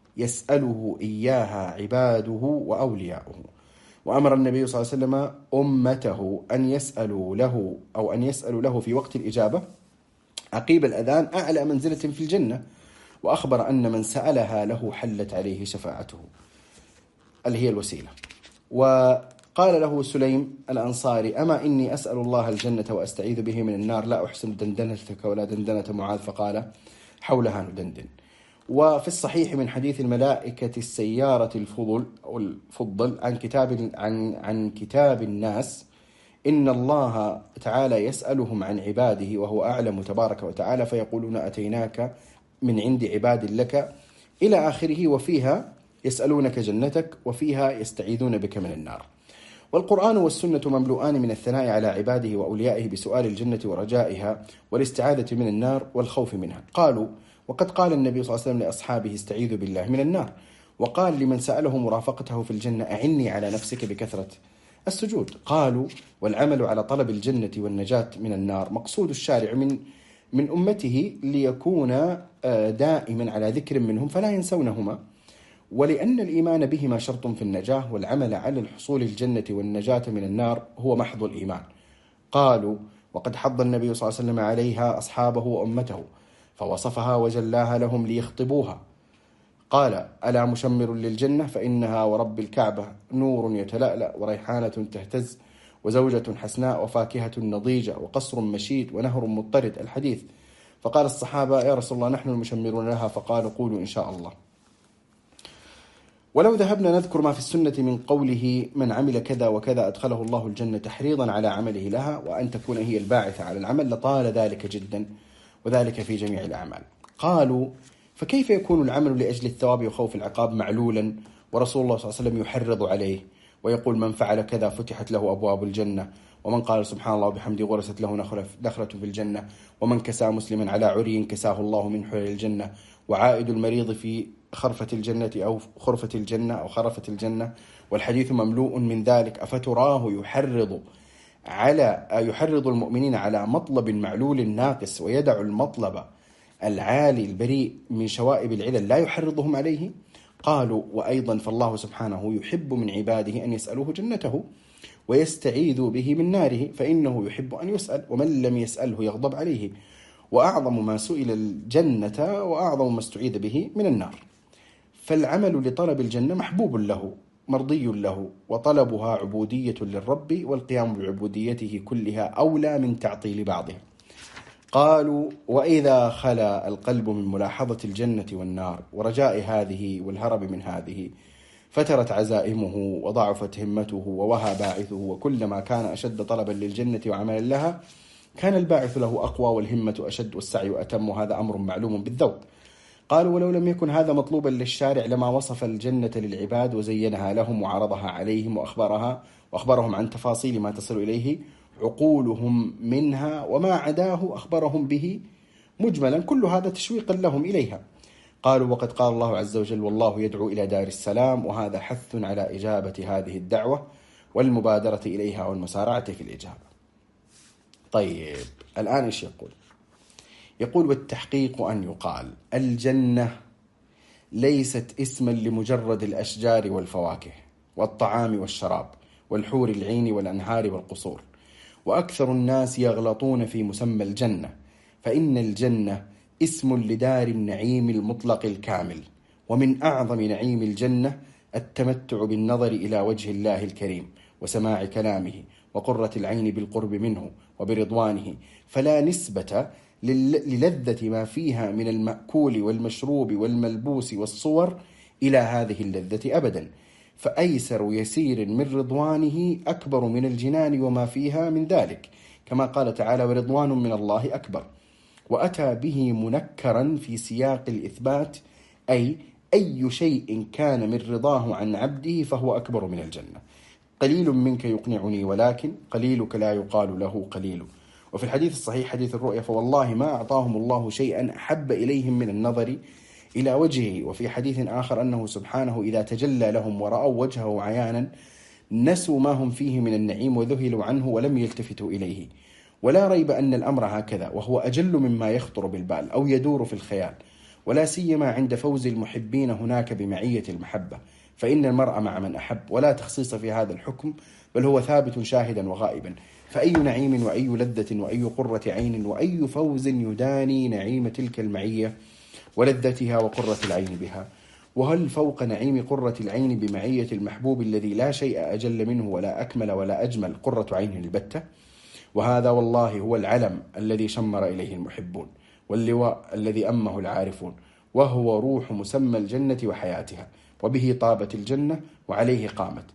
يسأله إياها عباده وأولياؤه. وأمر النبي صلى الله عليه وسلم أمته أن يسألوا له أو أن يسألوا له في وقت الإجابة عقيب الأذان أعلى منزلة في الجنة. وأخبر أن من سألها له حلت عليه شفاعته، اللي هي الوسيلة. وقال له سليم الأنصاري: أما إني أسأل الله الجنة وأستعيذ به من النار، لا أحسن دندنتك ولا دندنة معاذ. فقال: حولها ندندن. وفي الصحيح من حديث الملائكة السيارة الفضل أو الفضل عن كتاب عن عن كتاب الناس إن الله تعالى يسألهم عن عباده وهو أعلم تبارك وتعالى، فيقولون أتيناك من عند عباد لك إلى آخره، وفيها يسألونك جنتك وفيها يستعيذون بك من النار. والقرآن والسنة مملوءان من الثناء على عباده وأوليائه بسؤال الجنة ورجائها والاستعاذة من النار والخوف منها. قالوا: وقد قال النبي صلى الله عليه وسلم لأصحابه: استعيذوا بالله من النار. وقال لمن سأله مرافقته في الجنة: أعني على نفسك بكثرة السجود. قالوا: والعمل على طلب الجنة والنجاة من النار مقصود الشارع من من أمته ليكون دائما على ذكر منهم فلا ينسونهما، ولأن الإيمان بهما شرط في النجاة، والعمل على الحصول الجنة والنجاة من النار هو محض الإيمان. قالوا: وقد حض النبي صلى الله عليه وسلم عليها أصحابه وأمته فوصفها وجلاها لهم ليخطبوها. قال: ألا مشمر للجنة فإنها ورب الكعبة نور يتلألأ وريحانة تهتز وزوجة حسناء وفاكهة نضيجة وقصر مشيد ونهر مضطرد. الحديث. فقال الصحابة: يا رسول الله نحن المشمرون لها. فقالوا: قولوا إن شاء الله. ولو ذهبنا نذكر ما في السنة من قوله: من عمل كذا وكذا أدخله الله الجنة، تحريضا على عمله لها وأن تكون هي الباعثة على العمل، لطال ذلك جدا، وذلك في جميع الأعمال. قالوا: فكيف يكون العمل لأجل الثواب وخوف العقاب معلولا ورسول الله صلى الله عليه وسلم يحرض عليه ويقول: من فعل كذا فتحت له أبواب الجنة، ومن قال سبحان الله وبحمده غرست له نخلة في الجنة، ومن كسى مسلما على عري كساه الله من حلل الجنة، وعائد المريض في خرفة الجنة أو خرفة الجنة أو خرفة الجنة، والحديث مملوء من ذلك. أفتراه يحرض على يحرض المؤمنين على مطلب معلول ناقص ويدع المطلب العالي البريء من شوائب العلل لا يحرضهم عليه؟ قالوا: وأيضا فالله سبحانه يحب من عباده أن يسألوه جنته ويستعيذوا به من ناره، فإنه يحب أن يسأل، ومن لم يسأله يغضب عليه. وأعظم ما سئل الجنة وأعظم ما استعيذ به من النار. فالعمل لطلب الجنة محبوب له مرضي له، وطلبها عبودية للرب، والقيام بعبوديته كلها أولى من تعطيل بعضها. قالوا: وإذا خلا القلب من ملاحظة الجنة والنار ورجاء هذه والهرب من هذه، فترت عزائمه وضعفت همته ووهى باعثه، وكلما كان أشد طلبا للجنة وعملا لها كان الباعث له أقوى والهمة أشد والسعي أتم، وهذا أمر معلوم بالذوق. قالوا: ولو لم يكن هذا مطلوبا للشارع لما وصف الجنة للعباد وزينها لهم وعرضها عليهم وأخبرها وأخبرهم عن تفاصيل ما تصل إليه عقولهم منها، وما عداه أخبرهم به مجملا، كل هذا تشويقا لهم إليها. قالوا: وقد قال الله عز وجل: والله يدعو إلى دار السلام، وهذا حث على إجابة هذه الدعوة والمبادرة إليها والمسارعة في الإجابة. طيب، الآن إيش يقول؟ يقول: والتحقيق أن يقال الجنة ليست اسما لمجرد الأشجار والفواكه والطعام والشراب والحور العين والأنهار والقصور، وأكثر الناس يغلطون في مسمى الجنة، فإن الجنة اسم لدار النعيم المطلق الكامل، ومن أعظم نعيم الجنة التمتع بالنظر إلى وجه الله الكريم وسماع كلامه وقرة العين بالقرب منه وبرضوانه، فلا نسبة للذة ما فيها من المأكول والمشروب والملبوس والصور إلى هذه اللذة أبدا، فأيسر يسير من رضوانه أكبر من الجنان وما فيها من ذلك، كما قال تعالى: ورضوان من الله أكبر. وأتى به منكرا في سياق الإثبات، أي أي شيء كان من رضاه عن عبده فهو أكبر من الجنة. قليل منك يقنعني ولكن قليلك لا يقال له قليل. وفي الحديث الصحيح حديث الرؤيا: فوالله ما أعطاهم الله شيئا أحب إليهم من النظر إلى وجهه. وفي حديث آخر أنه سبحانه إذا تجلى لهم ورأوا وجهه عيانا نسوا ما هم فيه من النعيم وذهلوا عنه ولم يلتفتوا إليه. ولا ريب أن الأمر هكذا، وهو أجل مما يخطر بالبال أو يدور في الخيال، ولا سيما عند فوز المحبين هناك بمعية المحبة، فإن المرء مع من أحب، ولا تخصيص في هذا الحكم، بل هو ثابت شاهدا وغائبا. فأي نعيم وأي لذة وأي قرة عين وأي فوز يداني نعيم تلك المعية ولذتها وقرة العين بها؟ وهل فوق نعيم قرة العين بمعية المحبوب الذي لا شيء أجل منه ولا أكمل ولا أجمل قرة عين البتة؟ وهذا والله هو العلم الذي شمر إليه المحبون، واللواء الذي أمه العارفون، وهو روح مسمى الجنة وحياتها، وبه طابت الجنة وعليه قامت.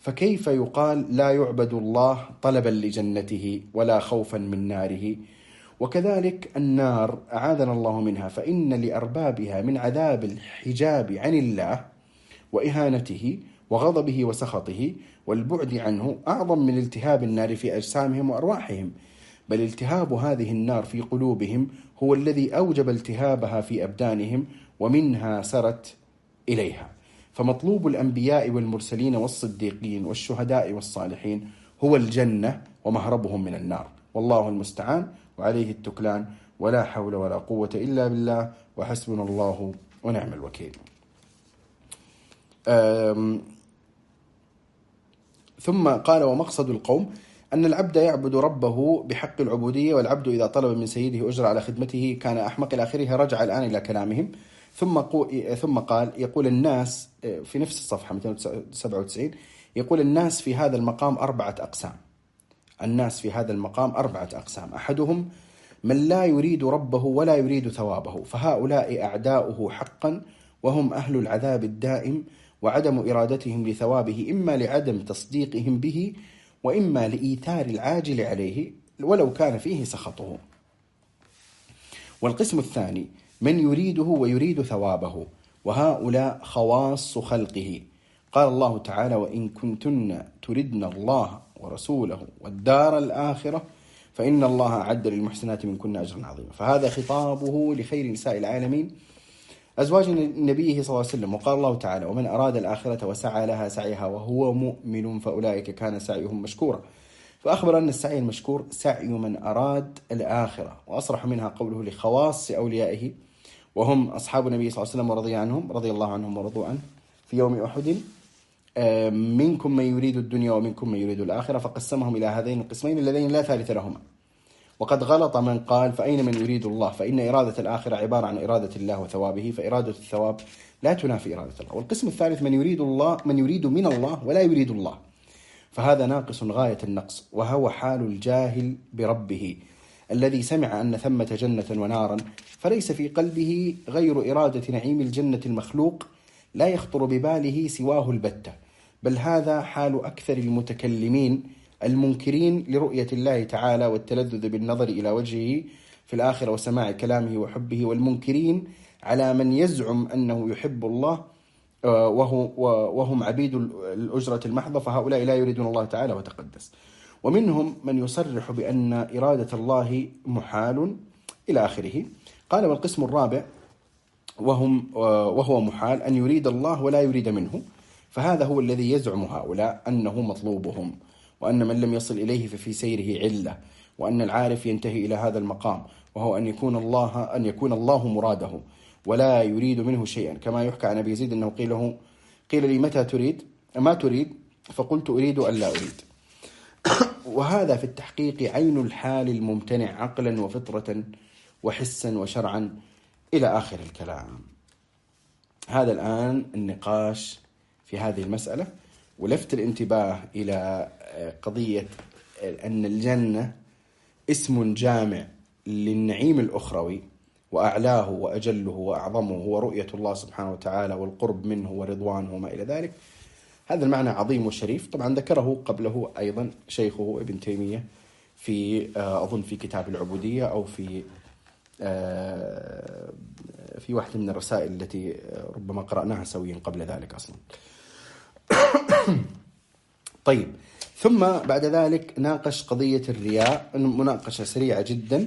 فكيف يقال لا يعبد الله طلبا لجنته ولا خوفا من ناره؟ وكذلك النار أعاذنا الله منها، فإن لأربابها من عذاب الحجاب عن الله وإهانته وغضبه وسخطه والبعد عنه أعظم من التهاب النار في أجسامهم وأرواحهم، بل التهاب هذه النار في قلوبهم هو الذي أوجب التهابها في أبدانهم ومنها سرت إليها. فمطلوب الأنبياء والمرسلين والصديقين والشهداء والصالحين هو الجنة ومهربهم من النار، والله المستعان وعليه التكلان، ولا حول ولا قوة إلا بالله، وحسبنا الله ونعم الوكيل. ثم قال: ومقصد القوم أن العبد يعبد ربه بحق العبودية، والعبد إذا طلب من سيده أجر على خدمته كان أحمق إلى آخره. رجع الآن إلى كلامهم ثم ثم قال: يقول الناس في نفس الصفحة مئتين وسبعة وتسعين، يقول: الناس في هذا المقام أربعة أقسام. الناس في هذا المقام أربعة أقسام: أحدهم من لا يريد ربه ولا يريد ثوابه، فهؤلاء أعداؤه حقا، وهم أهل العذاب الدائم وعدم إرادتهم لثوابه، إما لعدم تصديقهم به وإما لإيثار العاجل عليه ولو كان فيه سخطه. والقسم الثاني من يريده ويريد ثوابه، وهؤلاء خواص خلقه. قال الله تعالى: وإن كنتن تردن الله ورسوله والدار الآخرة فإن الله أعد للمحسنات منكن أجرا عظيما. فهذا خطابه لخير نساء العالمين أزواج نبيه صلى الله عليه وسلم. وقال الله تعالى: ومن أراد الآخرة وسعى لها سعيها وهو مؤمن فأولئك كان سعيهم مشكورا. فأخبر أن السعي المشكور سعي من أراد الآخرة، وأصرح منها قوله لخواص أوليائه وهم أصحاب النبي صلى الله عليه وسلم ورضي عنهم رضي الله عنهم ورضوا عنه في يوم أحد: منكم من يريد الدنيا ومنكم من يريد الآخرة، فقسمهم إلى هذين القسمين اللذين لا ثالث لهما. وقد غلط من قال: فأين من يريد الله؟ فإن إرادة الآخرة عبارة عن إرادة الله وثوابه، فإرادة الثواب لا تنافي إرادة الله. والقسم الثالث من يريد الله من يريد من الله ولا يريد الله، فهذا ناقص غاية النقص، وهو حال الجاهل بربه الذي سمع أن ثمة جنة ونارا فليس في قلبه غير إرادة نعيم الجنة المخلوق، لا يخطر بباله سواه البتة، بل هذا حال أكثر المتكلمين المنكرين لرؤية الله تعالى والتلذذ بالنظر إلى وجهه في الآخرة وسماع كلامه وحبه، والمنكرين على من يزعم أنه يحب الله وهو وهم عبيد الأجرة المحضة، فهؤلاء لا يريدون الله تعالى وتقدس. ومنهم من يصرح بأن إرادة الله محال إلى آخره. قال: والقسم الرابع وهم وهو محال أن يريد الله ولا يريد منه، فهذا هو الذي يزعم هؤلاء أنه مطلوبهم، وأن من لم يصل إليه ففي سيره علة، وأن العارف ينتهي إلى هذا المقام، وهو أن يكون الله أن يكون الله مراده ولا يريد منه شيئا، كما يحكى عن أبي يزيد أنه قيل له قيل لي متى تريد ما تريد فقلت أريد أن لا أريد. وهذا في التحقيق عين الحال الممتنع عقلا وفطرة وحسا وشرعا إلى آخر الكلام. هذا الآن النقاش في هذه المسألة، ولفت الانتباه إلى قضية أن الجنة اسم جامع للنعيم الأخروي، وأعلاه وأجله وأعظمه هو رؤية الله سبحانه وتعالى والقرب منه ورضوانه وما إلى ذلك. هذا المعنى عظيم وشريف، طبعا ذكره قبله أيضا شيخه ابن تيمية في أظن في كتاب العبودية أو في في واحدة من الرسائل التي ربما قرأناها سويا قبل ذلك أصلا. طيب، ثم بعد ذلك ناقش قضية الرياء مناقشة سريعة جدا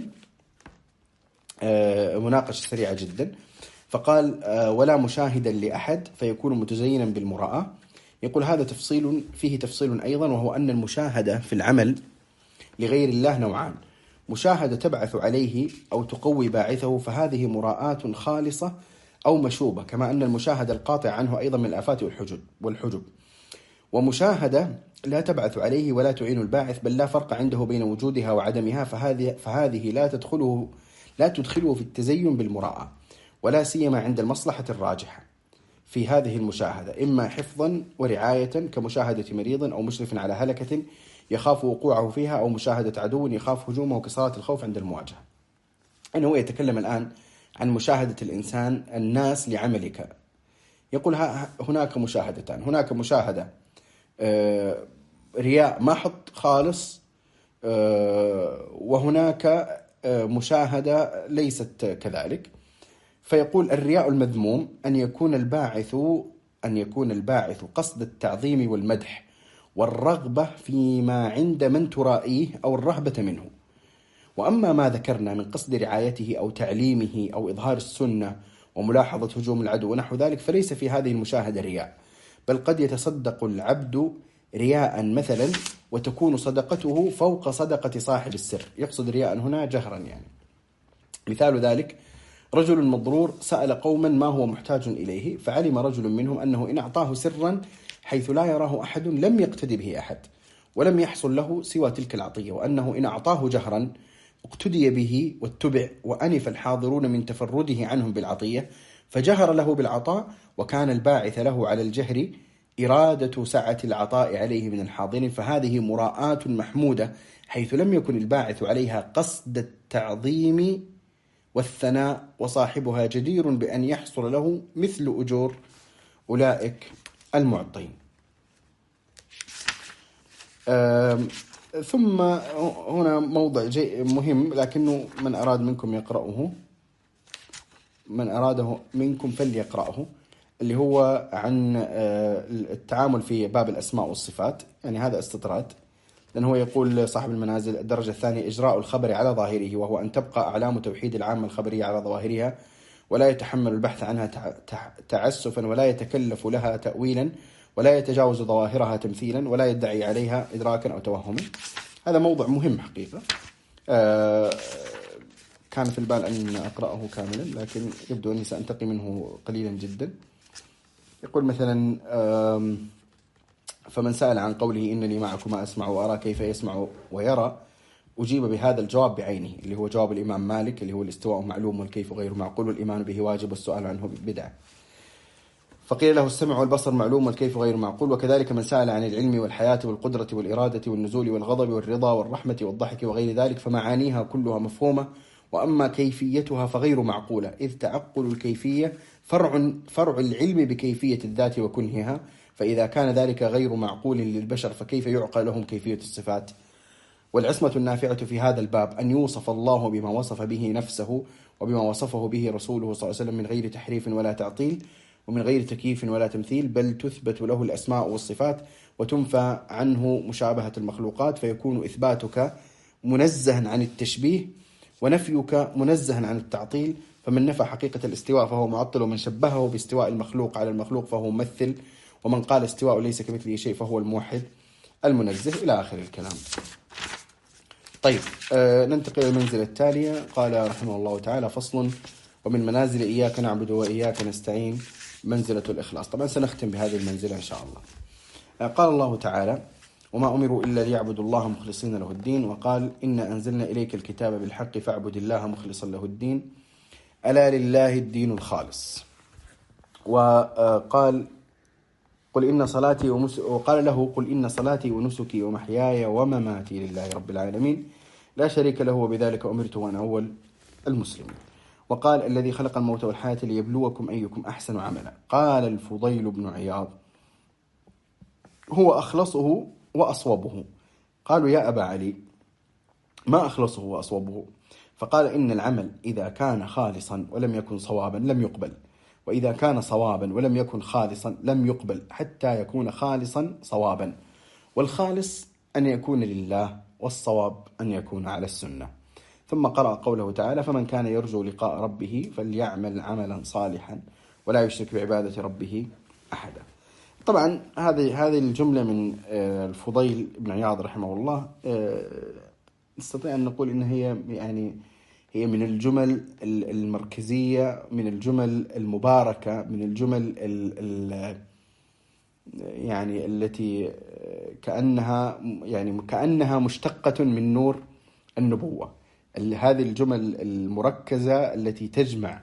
مناقشة سريعة جدا فقال: ولا مشاهدا لأحد فيكون متزينا بالمراءة. يقول: هذا تفصيل فيه تفصيل أيضا، وهو أن المشاهدة في العمل لغير الله نوعان: مشاهدة تبعث عليه أو تقوي باعثه، فهذه مراءة خالصة أو مشوبة، كما أن المشاهدة القاطع عنه أيضا من الآفات والحجب والحجب ومشاهدة لا تبعث عليه ولا تعين الباعث، بل لا فرق عنده بين وجودها وعدمها، فهذه فهذه لا تدخله لا تدخله في التزين بالمراءة، ولا سيما عند المصلحة الراجحة في هذه المشاهدة، إما حفظا ورعاية كمشاهدة مريض أو مشرف على هلكة يخاف وقوعه فيها، أو مشاهدة عدو يخاف هجومه كصلاة الخوف عند المواجهة. أنه يتكلم الآن عن مشاهدة الإنسان الناس لعملك. يقول: هناك مشاهدتان: هناك مشاهدة رياء محض خالص، وهناك مشاهدة ليست كذلك. فيقول الرياء المذموم أن يكون الباعث أن يكون الباعث قصد التعظيم والمدح والرغبة فيما عند من ترائيه أو الرهبة منه. وأما ما ذكرنا من قصد رعايته أو تعليمه أو إظهار السنة وملاحظة هجوم العدو ونحو ذلك فليس في هذه المشاهدة رياء، بل قد يتصدق العبد رياء مثلا وتكون صدقته فوق صدقة صاحب السر. يقصد رياء هنا جهرا يعني. مثال ذلك رجل مضرور سأل قوما ما هو محتاج إليه، فعلم رجل منهم أنه إن أعطاه سرا حيث لا يراه أحد لم يقتد به أحد ولم يحصل له سوى تلك العطية، وأنه إن أعطاه جهرا اقتدي به واتبع وأنف الحاضرون من تفرده عنهم بالعطية فجهر له بالعطاء، وكان الباعث له على الجهر إرادة سعة العطاء عليه من الحاضرين، فهذه مراءة محمودة حيث لم يكن الباعث عليها قصد التعظيم والثناء، وصاحبها جدير بأن يحصل له مثل أجور أولئك المعطين. ثم هنا موضع مهم لكنه من أراد منكم يقرأه من أراده منكم فليقرأه، اللي هو عن التعامل في باب الأسماء والصفات. يعني هذا استطراد، لأنه هو يقول صاحب المنازل الدرجة الثانية إجراء الخبر على ظاهره، وهو أن تبقى أعلام توحيد العامة الخبرية على ظواهرها ولا يتحمل البحث عنها تعسفا ولا يتكلف لها تأويلا ولا يتجاوز ظواهرها تمثيلا ولا يدعي عليها إدراكا أو توهما. هذا موضوع مهم حقيقة. آه كان في البال أن أقرأه كاملا لكن يبدو أني سأنتقي منه قليلا جدا. يقول مثلا فمن سأل عن قوله إنني معكما أسمع وأرى كيف يسمع ويرى أجيب بهذا الجواب بعينه، اللي هو جواب الإمام مالك، اللي هو الاستواء معلوم والكيف غير معقول والإيمان به واجب والسؤال عنه بدعة. فقيل له السمع والبصر معلوم والكيف غير معقول. وكذلك من سأل عن العلم والحياة والقدرة والإرادة والنزول والغضب والرضا والرحمة والضحك وغير ذلك فمعانيها كلها مفهومة، وأما كيفيتها فغير معقولة، إذ تعقل الكيفية فرع, فرع العلم بكيفية الذات وكنهها، فإذا كان ذلك غير معقول للبشر فكيف يعقل لهم كيفية الصفات؟ والعصمة النافعة في هذا الباب أن يوصف الله بما وصف به نفسه وبما وصفه به رسوله صلى الله عليه وسلم من غير تحريف ولا تعطيل ومن غير تكييف ولا تمثيل، بل تثبت له الأسماء والصفات وتنفى عنه مشابهة المخلوقات، فيكون إثباتك منزها عن التشبيه ونفيك منزها عن التعطيل. فمن نفى حقيقة الاستواء فهو معطل، ومن شبهه باستواء المخلوق على المخلوق فهو ممثل، ومن قال استواء ليس كمثله شيء فهو الموحد المنزه، إلى آخر الكلام. طيب آه ننتقل إلى المنزلة التالية. قال رحمه الله تعالى: فصل: ومن منازل إياك نعبد وإياك نستعين منزلة الإخلاص. طبعا سنختم بهذه المنزلة إن شاء الله. آه قال الله تعالى: وما أمروا إلا ليعبدوا الله مخلصين له الدين، وقال: إنا أنزلنا إليك الكتاب بالحق فاعبد الله مخلصا له الدين، ألا لله الدين الخالص. وقال: قل إن صلاتي ومس... وقال له: قل إن صلاتي ونسكي ومحياي ومماتي لله رب العالمين لا شريك له وبذلك أمرت وأنا أول المسلمين. وقال: الذي خلق الموت والحياة ليبلوكم أيكم أحسن عملا. قال الفضيل بن عياض: هو أخلصه وأصوبه. قالوا: يا أبا علي ما أخلصه وأصوبه؟ فقال: إن العمل إذا كان خالصا ولم يكن صوابا لم يقبل، وإذا كان صوابا ولم يكن خالصا لم يقبل حتى يكون خالصا صوابا، والخالص أن يكون لله والصواب أن يكون على السنة. ثم قرأ قوله تعالى: فمن كان يرجو لقاء ربه فليعمل عملا صالحا ولا يشرك بعبادة ربه أحدا. طبعا هذه هذه الجملة من الفضيل بن عياض رحمه الله نستطيع أن نقول إن هي يعني هي من الجمل المركزية، من الجمل المباركة، من الجمل ال ال يعني التي كأنها يعني كأنها مشتقة من نور النبوة. هذه الجمل المركزة التي تجمع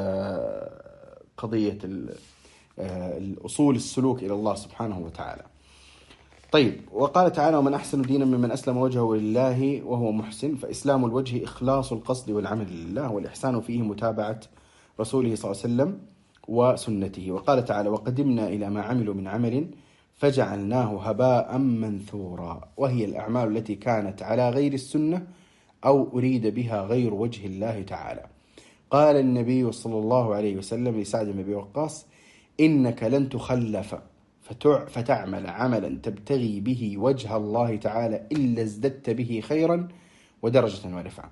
قضية الأصول السلوك إلى الله سبحانه وتعالى. طيب، وقال تعالى: ومن أحسن دينا ممن أسلم وجهه لله وهو محسن. فإسلام الوجه إخلاص القصد والعمل لله، والإحسان فيه متابعة رسوله صلى الله عليه وسلم وسنته. وقال تعالى: وقدمنا إلى ما عملوا من عمل فجعلناه هباء منثورا، وهي الأعمال التي كانت على غير السنة أو أريد بها غير وجه الله تعالى. قال النبي صلى الله عليه وسلم لسعد بن أبي وقاص: إنك لن تخلف فتعمل عملا تبتغي به وجه الله تعالى إلا ازددت به خيرا ودرجة ورفعة.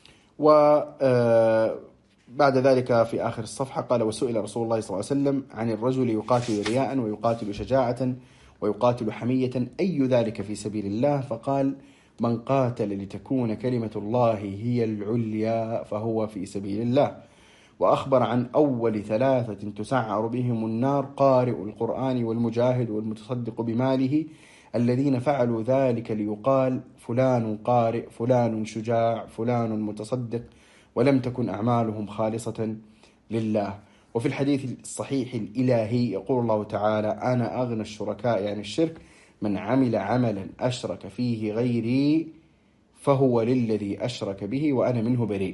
وبعد ذلك في آخر الصفحة قال: وسئل رسول الله صلى الله عليه وسلم عن الرجل يقاتل رياء ويقاتل شجاعة ويقاتل حمية، أي ذلك في سبيل الله؟ فقال: من قاتل لتكون كلمة الله هي العليا فهو في سبيل الله. وأخبر عن أول ثلاثة تسعر بهم النار: قارئ القرآن والمجاهد والمتصدق بماله، الذين فعلوا ذلك ليقال فلان قارئ فلان شجاع فلان متصدق، ولم تكن أعمالهم خالصة لله. وفي الحديث الصحيح الإلهي يقول الله تعالى: أنا أغنى الشركاء عن الشرك، من عمل عملا أشرك فيه غيري فهو للذي أشرك به وأنا منه بريء.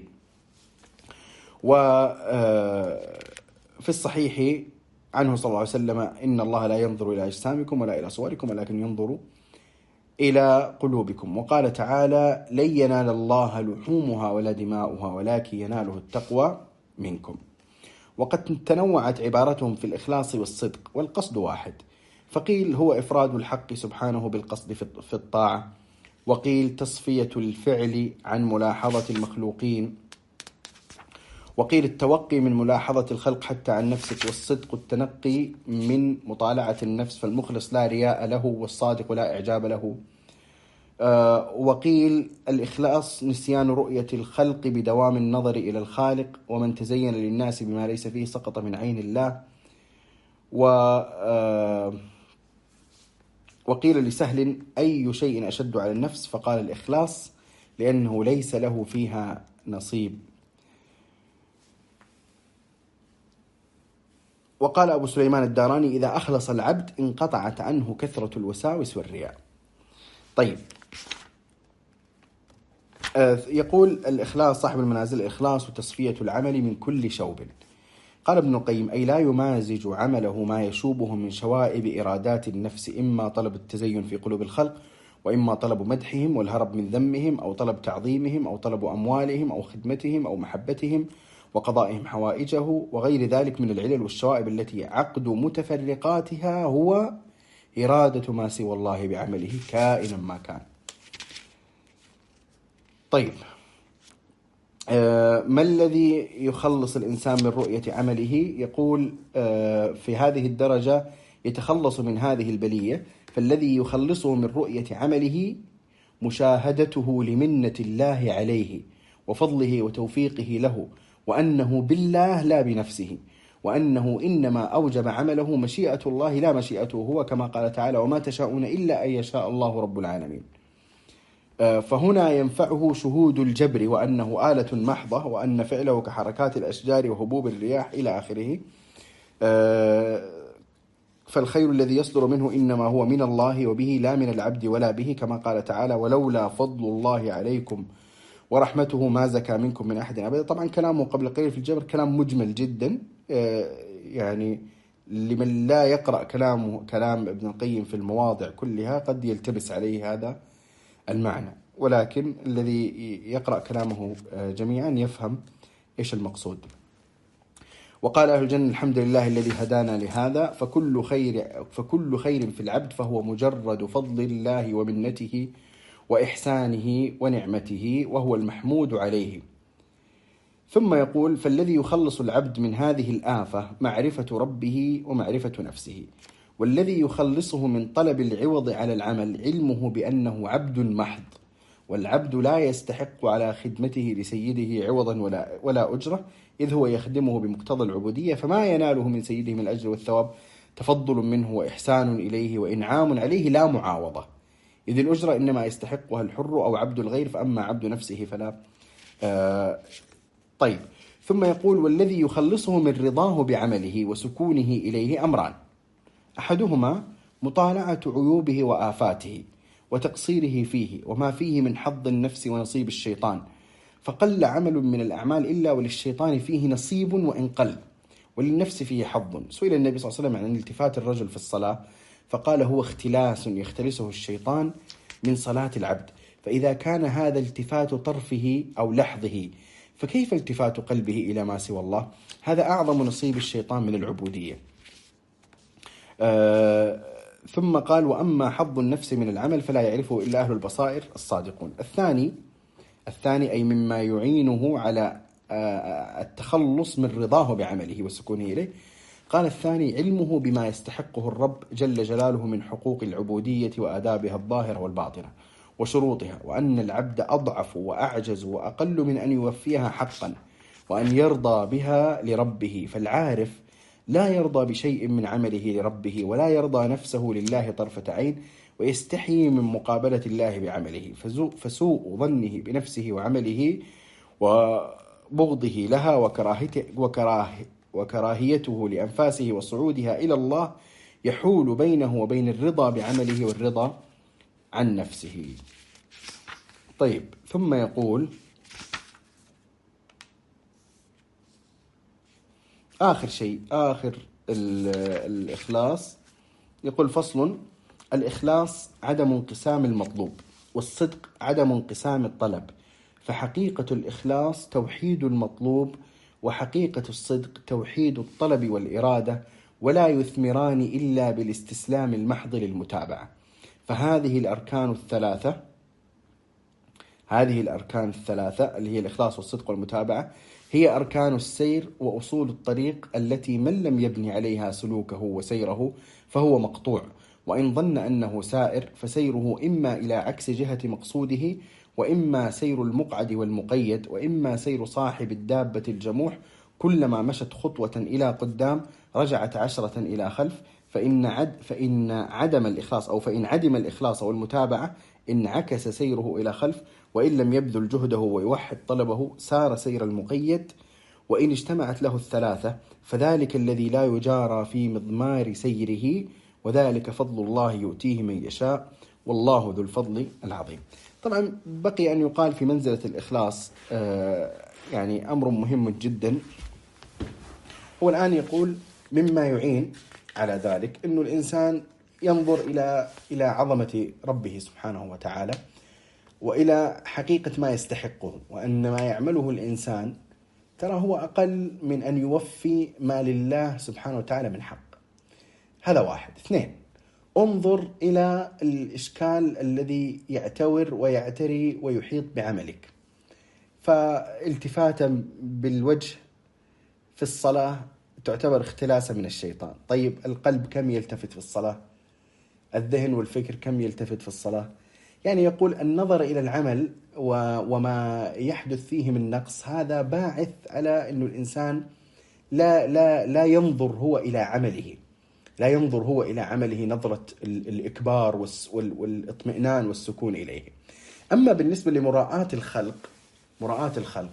وفي الصحيح عنه صلى الله عليه وسلم: إن الله لا ينظر إلى أجسامكم ولا إلى صوركم ولكن ينظر إلى قلوبكم. وقال تعالى: لن ينال الله لحومها ولا دماؤها ولكن يناله التقوى منكم. وقد تنوعت عبارتهم في الإخلاص والصدق، والقصد واحد، فقيل هو إفراد الحق سبحانه بالقصد في الطاعة، وقيل تصفية الفعل عن ملاحظة المخلوقين، وقيل التوقي من ملاحظة الخلق حتى عن نفسك، والصدق التنقي من مطالعة النفس، فالمخلص لا رياء له والصادق لا إعجاب له. أه وقيل الإخلاص نسيان رؤية الخلق بدوام النظر إلى الخالق، ومن تزين للناس بما ليس فيه سقط من عين الله. و أه وقيل لسهل: أي شيء أشد على النفس؟ فقال: الإخلاص، لأنه ليس له فيها نصيب. وقال أبو سليمان الداراني: إذا أخلص العبد انقطعت عنه كثرة الوساوس والرياء. طيب، يقول الإخلاص صاحب المنازل: الإخلاص وتصفية العمل من كل شوب. قال ابن القيم: أي لا يمازج عمله ما يشوبه من شوائب إرادات النفس، إما طلب التزين في قلوب الخلق، وإما طلب مدحهم والهرب من ذمهم، أو طلب تعظيمهم، أو طلب أموالهم، أو خدمتهم، أو محبتهم وقضائهم حوائجه، وغير ذلك من العلل والشوائب التي عقد متفرقاتها هو إرادة ما سوى الله بعمله كائنا ما كان. طيب، آه ما الذي يخلص الإنسان من رؤية عمله؟ يقول آه في هذه الدرجة يتخلص من هذه البلية، فالذي يخلصه من رؤية عمله مشاهدته لمنة الله عليه وفضله وتوفيقه له، وأنه بالله لا بنفسه، وأنه إنما أوجب عمله مشيئة الله لا مشيئته هو، كما قال تعالى: وما تشاءون إلا أن يشاء الله رب العالمين. فهنا ينفعه شهود الجبر، وأنه آلة محضة، وأن فعله كحركات الأشجار وهبوب الرياح إلى آخره. فالخير الذي يصدر منه إنما هو من الله وبه، لا من العبد ولا به، كما قال تعالى: ولولا فضل الله عليكم ورحمته ما زكى منكم من أحد أبدا. طبعا كلامه قبل قليل في الجبر كلام مجمل جدا، يعني لمن لا يقرأ كلامه كلام ابن القيم في المواضع كلها قد يلتبس عليه هذا المعنى، ولكن الذي يقرأ كلامه جميعا يفهم إيش المقصود. وقال أهل الجنة: الحمد لله الذي هدانا لهذا، فكل خير فكل خير في العبد فهو مجرد فضل الله ومنته وإحسانه ونعمته، وهو المحمود عليه. ثم يقول: فالذي يخلص العبد من هذه الآفة معرفة ربه ومعرفة نفسه، والذي يخلصه من طلب العوض على العمل علمه بأنه عبد محض، والعبد لا يستحق على خدمته لسيده عوضا ولا, ولا أجرة، إذ هو يخدمه بمقتضى العبودية، فما يناله من سيده من الأجر والثواب تفضل منه وإحسان إليه وإنعام عليه لا معاوضة، إذ الأجرة إنما يستحقها الحر أو عبد الغير، فأما عبد نفسه فلا. آه طيب، ثم يقول: والذي يخلصه من رضاه بعمله وسكونه إليه أمران: أحدهما مطالعة عيوبه وآفاته وتقصيره فيه وما فيه من حظ النفس ونصيب الشيطان، فقل عمل من الأعمال إلا وللشيطان فيه نصيب وإن قل، وللنفس فيه حظ. سئل النبي صلى الله عليه وسلم عن التفات الرجل في الصلاة فقال هو اختلاس يختلسه الشيطان من صلاة العبد، فإذا كان هذا التفات طرفه أو لحظه فكيف التفات قلبه إلى ما سوى الله؟ هذا أعظم نصيب الشيطان من العبودية. آه ثم قال وأما حظ النفس من العمل فلا يعرفه إلا أهل البصائر الصادقون. الثاني الثاني أي مما يعينه على آه التخلص من رضاه بعمله وسكونه إليه. قال الثاني علمه بما يستحقه الرب جل جلاله من حقوق العبودية وآدابها الظاهرة والباطنة وشروطها، وأن العبد أضعف وأعجز وأقل من أن يوفيها حقا وأن يرضى بها لربه. فالعارف لا يرضى بشيء من عمله لربه ولا يرضى نفسه لله طرفة عين، ويستحيي من مقابلة الله بعمله، فسوء ظنه بنفسه وعمله وبغضه لها وكراهته وكراه وكراهيته لأنفاسه وصعودها إلى الله يحول بينه وبين الرضا بعمله والرضا عن نفسه. طيب، ثم يقول آخر شيء آخر الإخلاص، يقول فصل: الإخلاص عدم انقسام المطلوب، والصدق عدم انقسام الطلب، فحقيقة الإخلاص توحيد المطلوب، وحقيقة الصدق توحيد الطلب والإرادة، ولا يثمران إلا بالاستسلام المحض للمتابعة. فهذه الأركان الثلاثة هذه الأركان الثلاثة اللي هي الإخلاص والصدق والمتابعة هي أركان السير وأصول الطريق التي من لم يبني عليها سلوكه وسيره فهو مقطوع، وإن ظن أنه سائر فسيره إما إلى عكس جهة مقصوده، وإما سير المقعد والمقيد، وإما سير صاحب الدابة الجموح كلما مشت خطوة إلى قدام رجعت عشرة إلى خلف. فإن عد فإن عدم الإخلاص أو فإن عدم الإخلاص والمتابعة انعكس سيره إلى خلف، وإن لم يبذل جهده ويوحد طلبه سار سير المقيد. وإن اجتمعت له الثلاثة فذلك الذي لا يجارى في مضمار سيره، وذلك فضل الله يؤتيه من يشاء، والله ذو الفضل العظيم. طبعا بقي أن يقال في منزلة الإخلاص آه يعني أمر مهم جدا. هو الآن يقول مما يعين على ذلك أنه الإنسان ينظر إلى إلى عظمة ربه سبحانه وتعالى، وإلى حقيقة ما يستحقه، وأن ما يعمله الإنسان ترى هو أقل من أن يوفي ما لله سبحانه وتعالى من حق. هذا واحد. اثنين، انظر إلى الإشكال الذي يعتور ويعتري ويحيط بعملك. فالتفاتا بالوجه في الصلاة تعتبر اختلاسا من الشيطان. طيب، القلب كم يلتفت في الصلاة؟ الذهن والفكر كم يلتفت في الصلاة؟ يعني يقول النظر إلى العمل وما يحدث فيه من نقص هذا باعث على أنه الإنسان لا لا لا ينظر هو إلى عمله لا ينظر هو إلى عمله نظرة الإكبار والاطمئنان والسكون إليه. أما بالنسبة لمراءاة الخلق مراءاة الخلق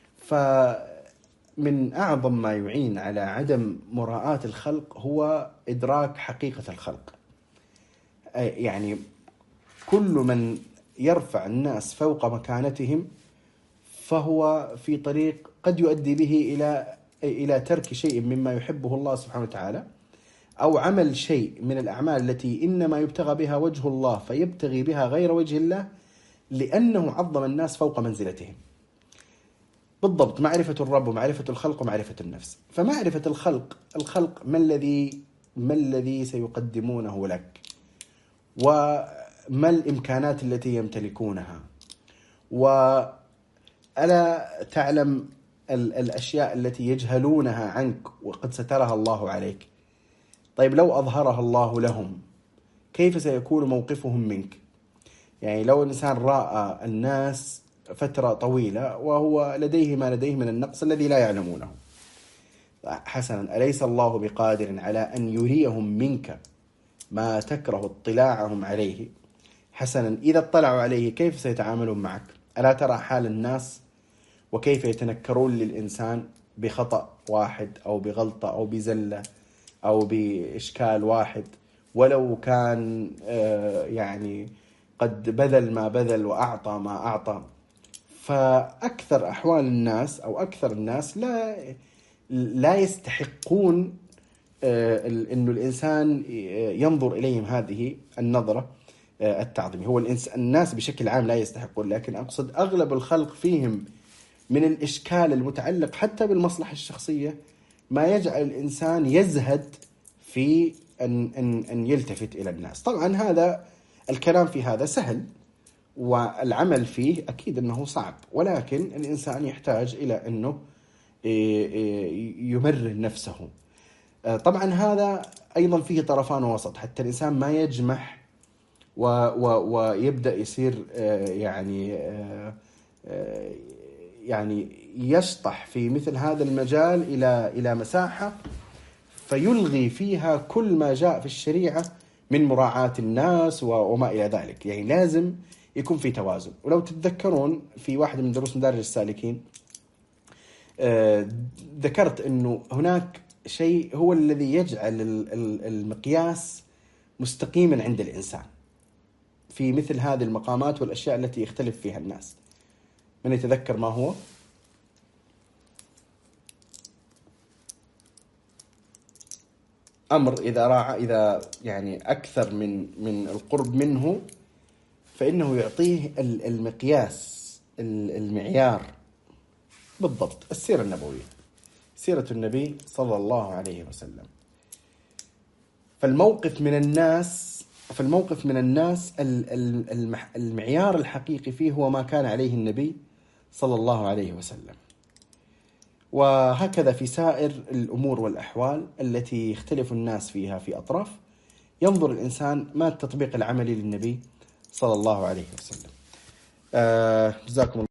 فمن أعظم ما يعين على عدم مراءاة الخلق هو إدراك حقيقة الخلق. يعني كل من يرفع الناس فوق مكانتهم فهو في طريق قد يؤدي به إلى إلى ترك شيء مما يحبه الله سبحانه وتعالى، أو عمل شيء من الأعمال التي إنما يبتغى بها وجه الله فيبتغي بها غير وجه الله، لأنه عظم الناس فوق منزلتهم. بالضبط، معرفة الرب ومعرفة الخلق ومعرفة النفس. فمعرفة الخلق الخلق ما الذي ما الذي سيقدمونه لك، وما الإمكانات التي يمتلكونها، وألا تعلم الأشياء التي يجهلونها عنك وقد سترها الله عليك. طيب، لو أظهرها الله لهم كيف سيكون موقفهم منك؟ يعني لو الإنسان رأى الناس فترة طويلة وهو لديه ما لديه من النقص الذي لا يعلمونه، حسنا، أليس الله بقادر على أن يريهم منك ما تكره اطلاعهم عليه؟ حسنا، إذا اطلعوا عليه كيف سيتعاملون معك؟ ألا ترى حال الناس وكيف يتنكرون للإنسان بخطأ واحد أو بغلطة أو بزلة أو بإشكال واحد، ولو كان يعني قد بذل ما بذل وأعطى ما أعطى. فأكثر أحوال الناس أو أكثر الناس لا لا يستحقون أنه الإنسان ينظر إليهم هذه النظرة التعظيمية. هو الناس بشكل عام لا يستحقون، لكن أقصد أغلب الخلق فيهم من الإشكال المتعلق حتى بالمصلحة الشخصية ما يجعل الإنسان يزهد في أن, أن, أن يلتفت إلى الناس. طبعا هذا الكلام في هذا سهل، والعمل فيه أكيد أنه صعب، ولكن الإنسان يحتاج إلى أنه يمرن نفسه. طبعا هذا أيضا فيه طرفان وسط، حتى الإنسان ما يجمح و و ويبدأ يصير يعني يعني يشطح في مثل هذا المجال إلى إلى مساحة فيلغي فيها كل ما جاء في الشريعة من مراعاة الناس وما إلى ذلك. يعني لازم يكون في توازن. ولو تتذكرون في واحد من دروس مدارج السالكين ذكرت أنه هناك شيء هو الذي يجعل المقياس مستقيما عند الإنسان في مثل هذه المقامات والأشياء التي يختلف فيها الناس. من يتذكر ما هو؟ أمر إذا راعى إذا يعني أكثر من من القرب منه فإنه يعطيه المقياس المعيار بالضبط. السيرة النبوية، سيرة النبي صلى الله عليه وسلم. فالموقف من الناس فالموقف من الناس المعيار الحقيقي فيه هو ما كان عليه النبي صلى الله عليه وسلم. وهكذا في سائر الأمور والأحوال التي يختلف الناس فيها في أطراف، ينظر الإنسان ما التطبيق العملي للنبي صلى الله عليه وسلم. آه جزاكم الله.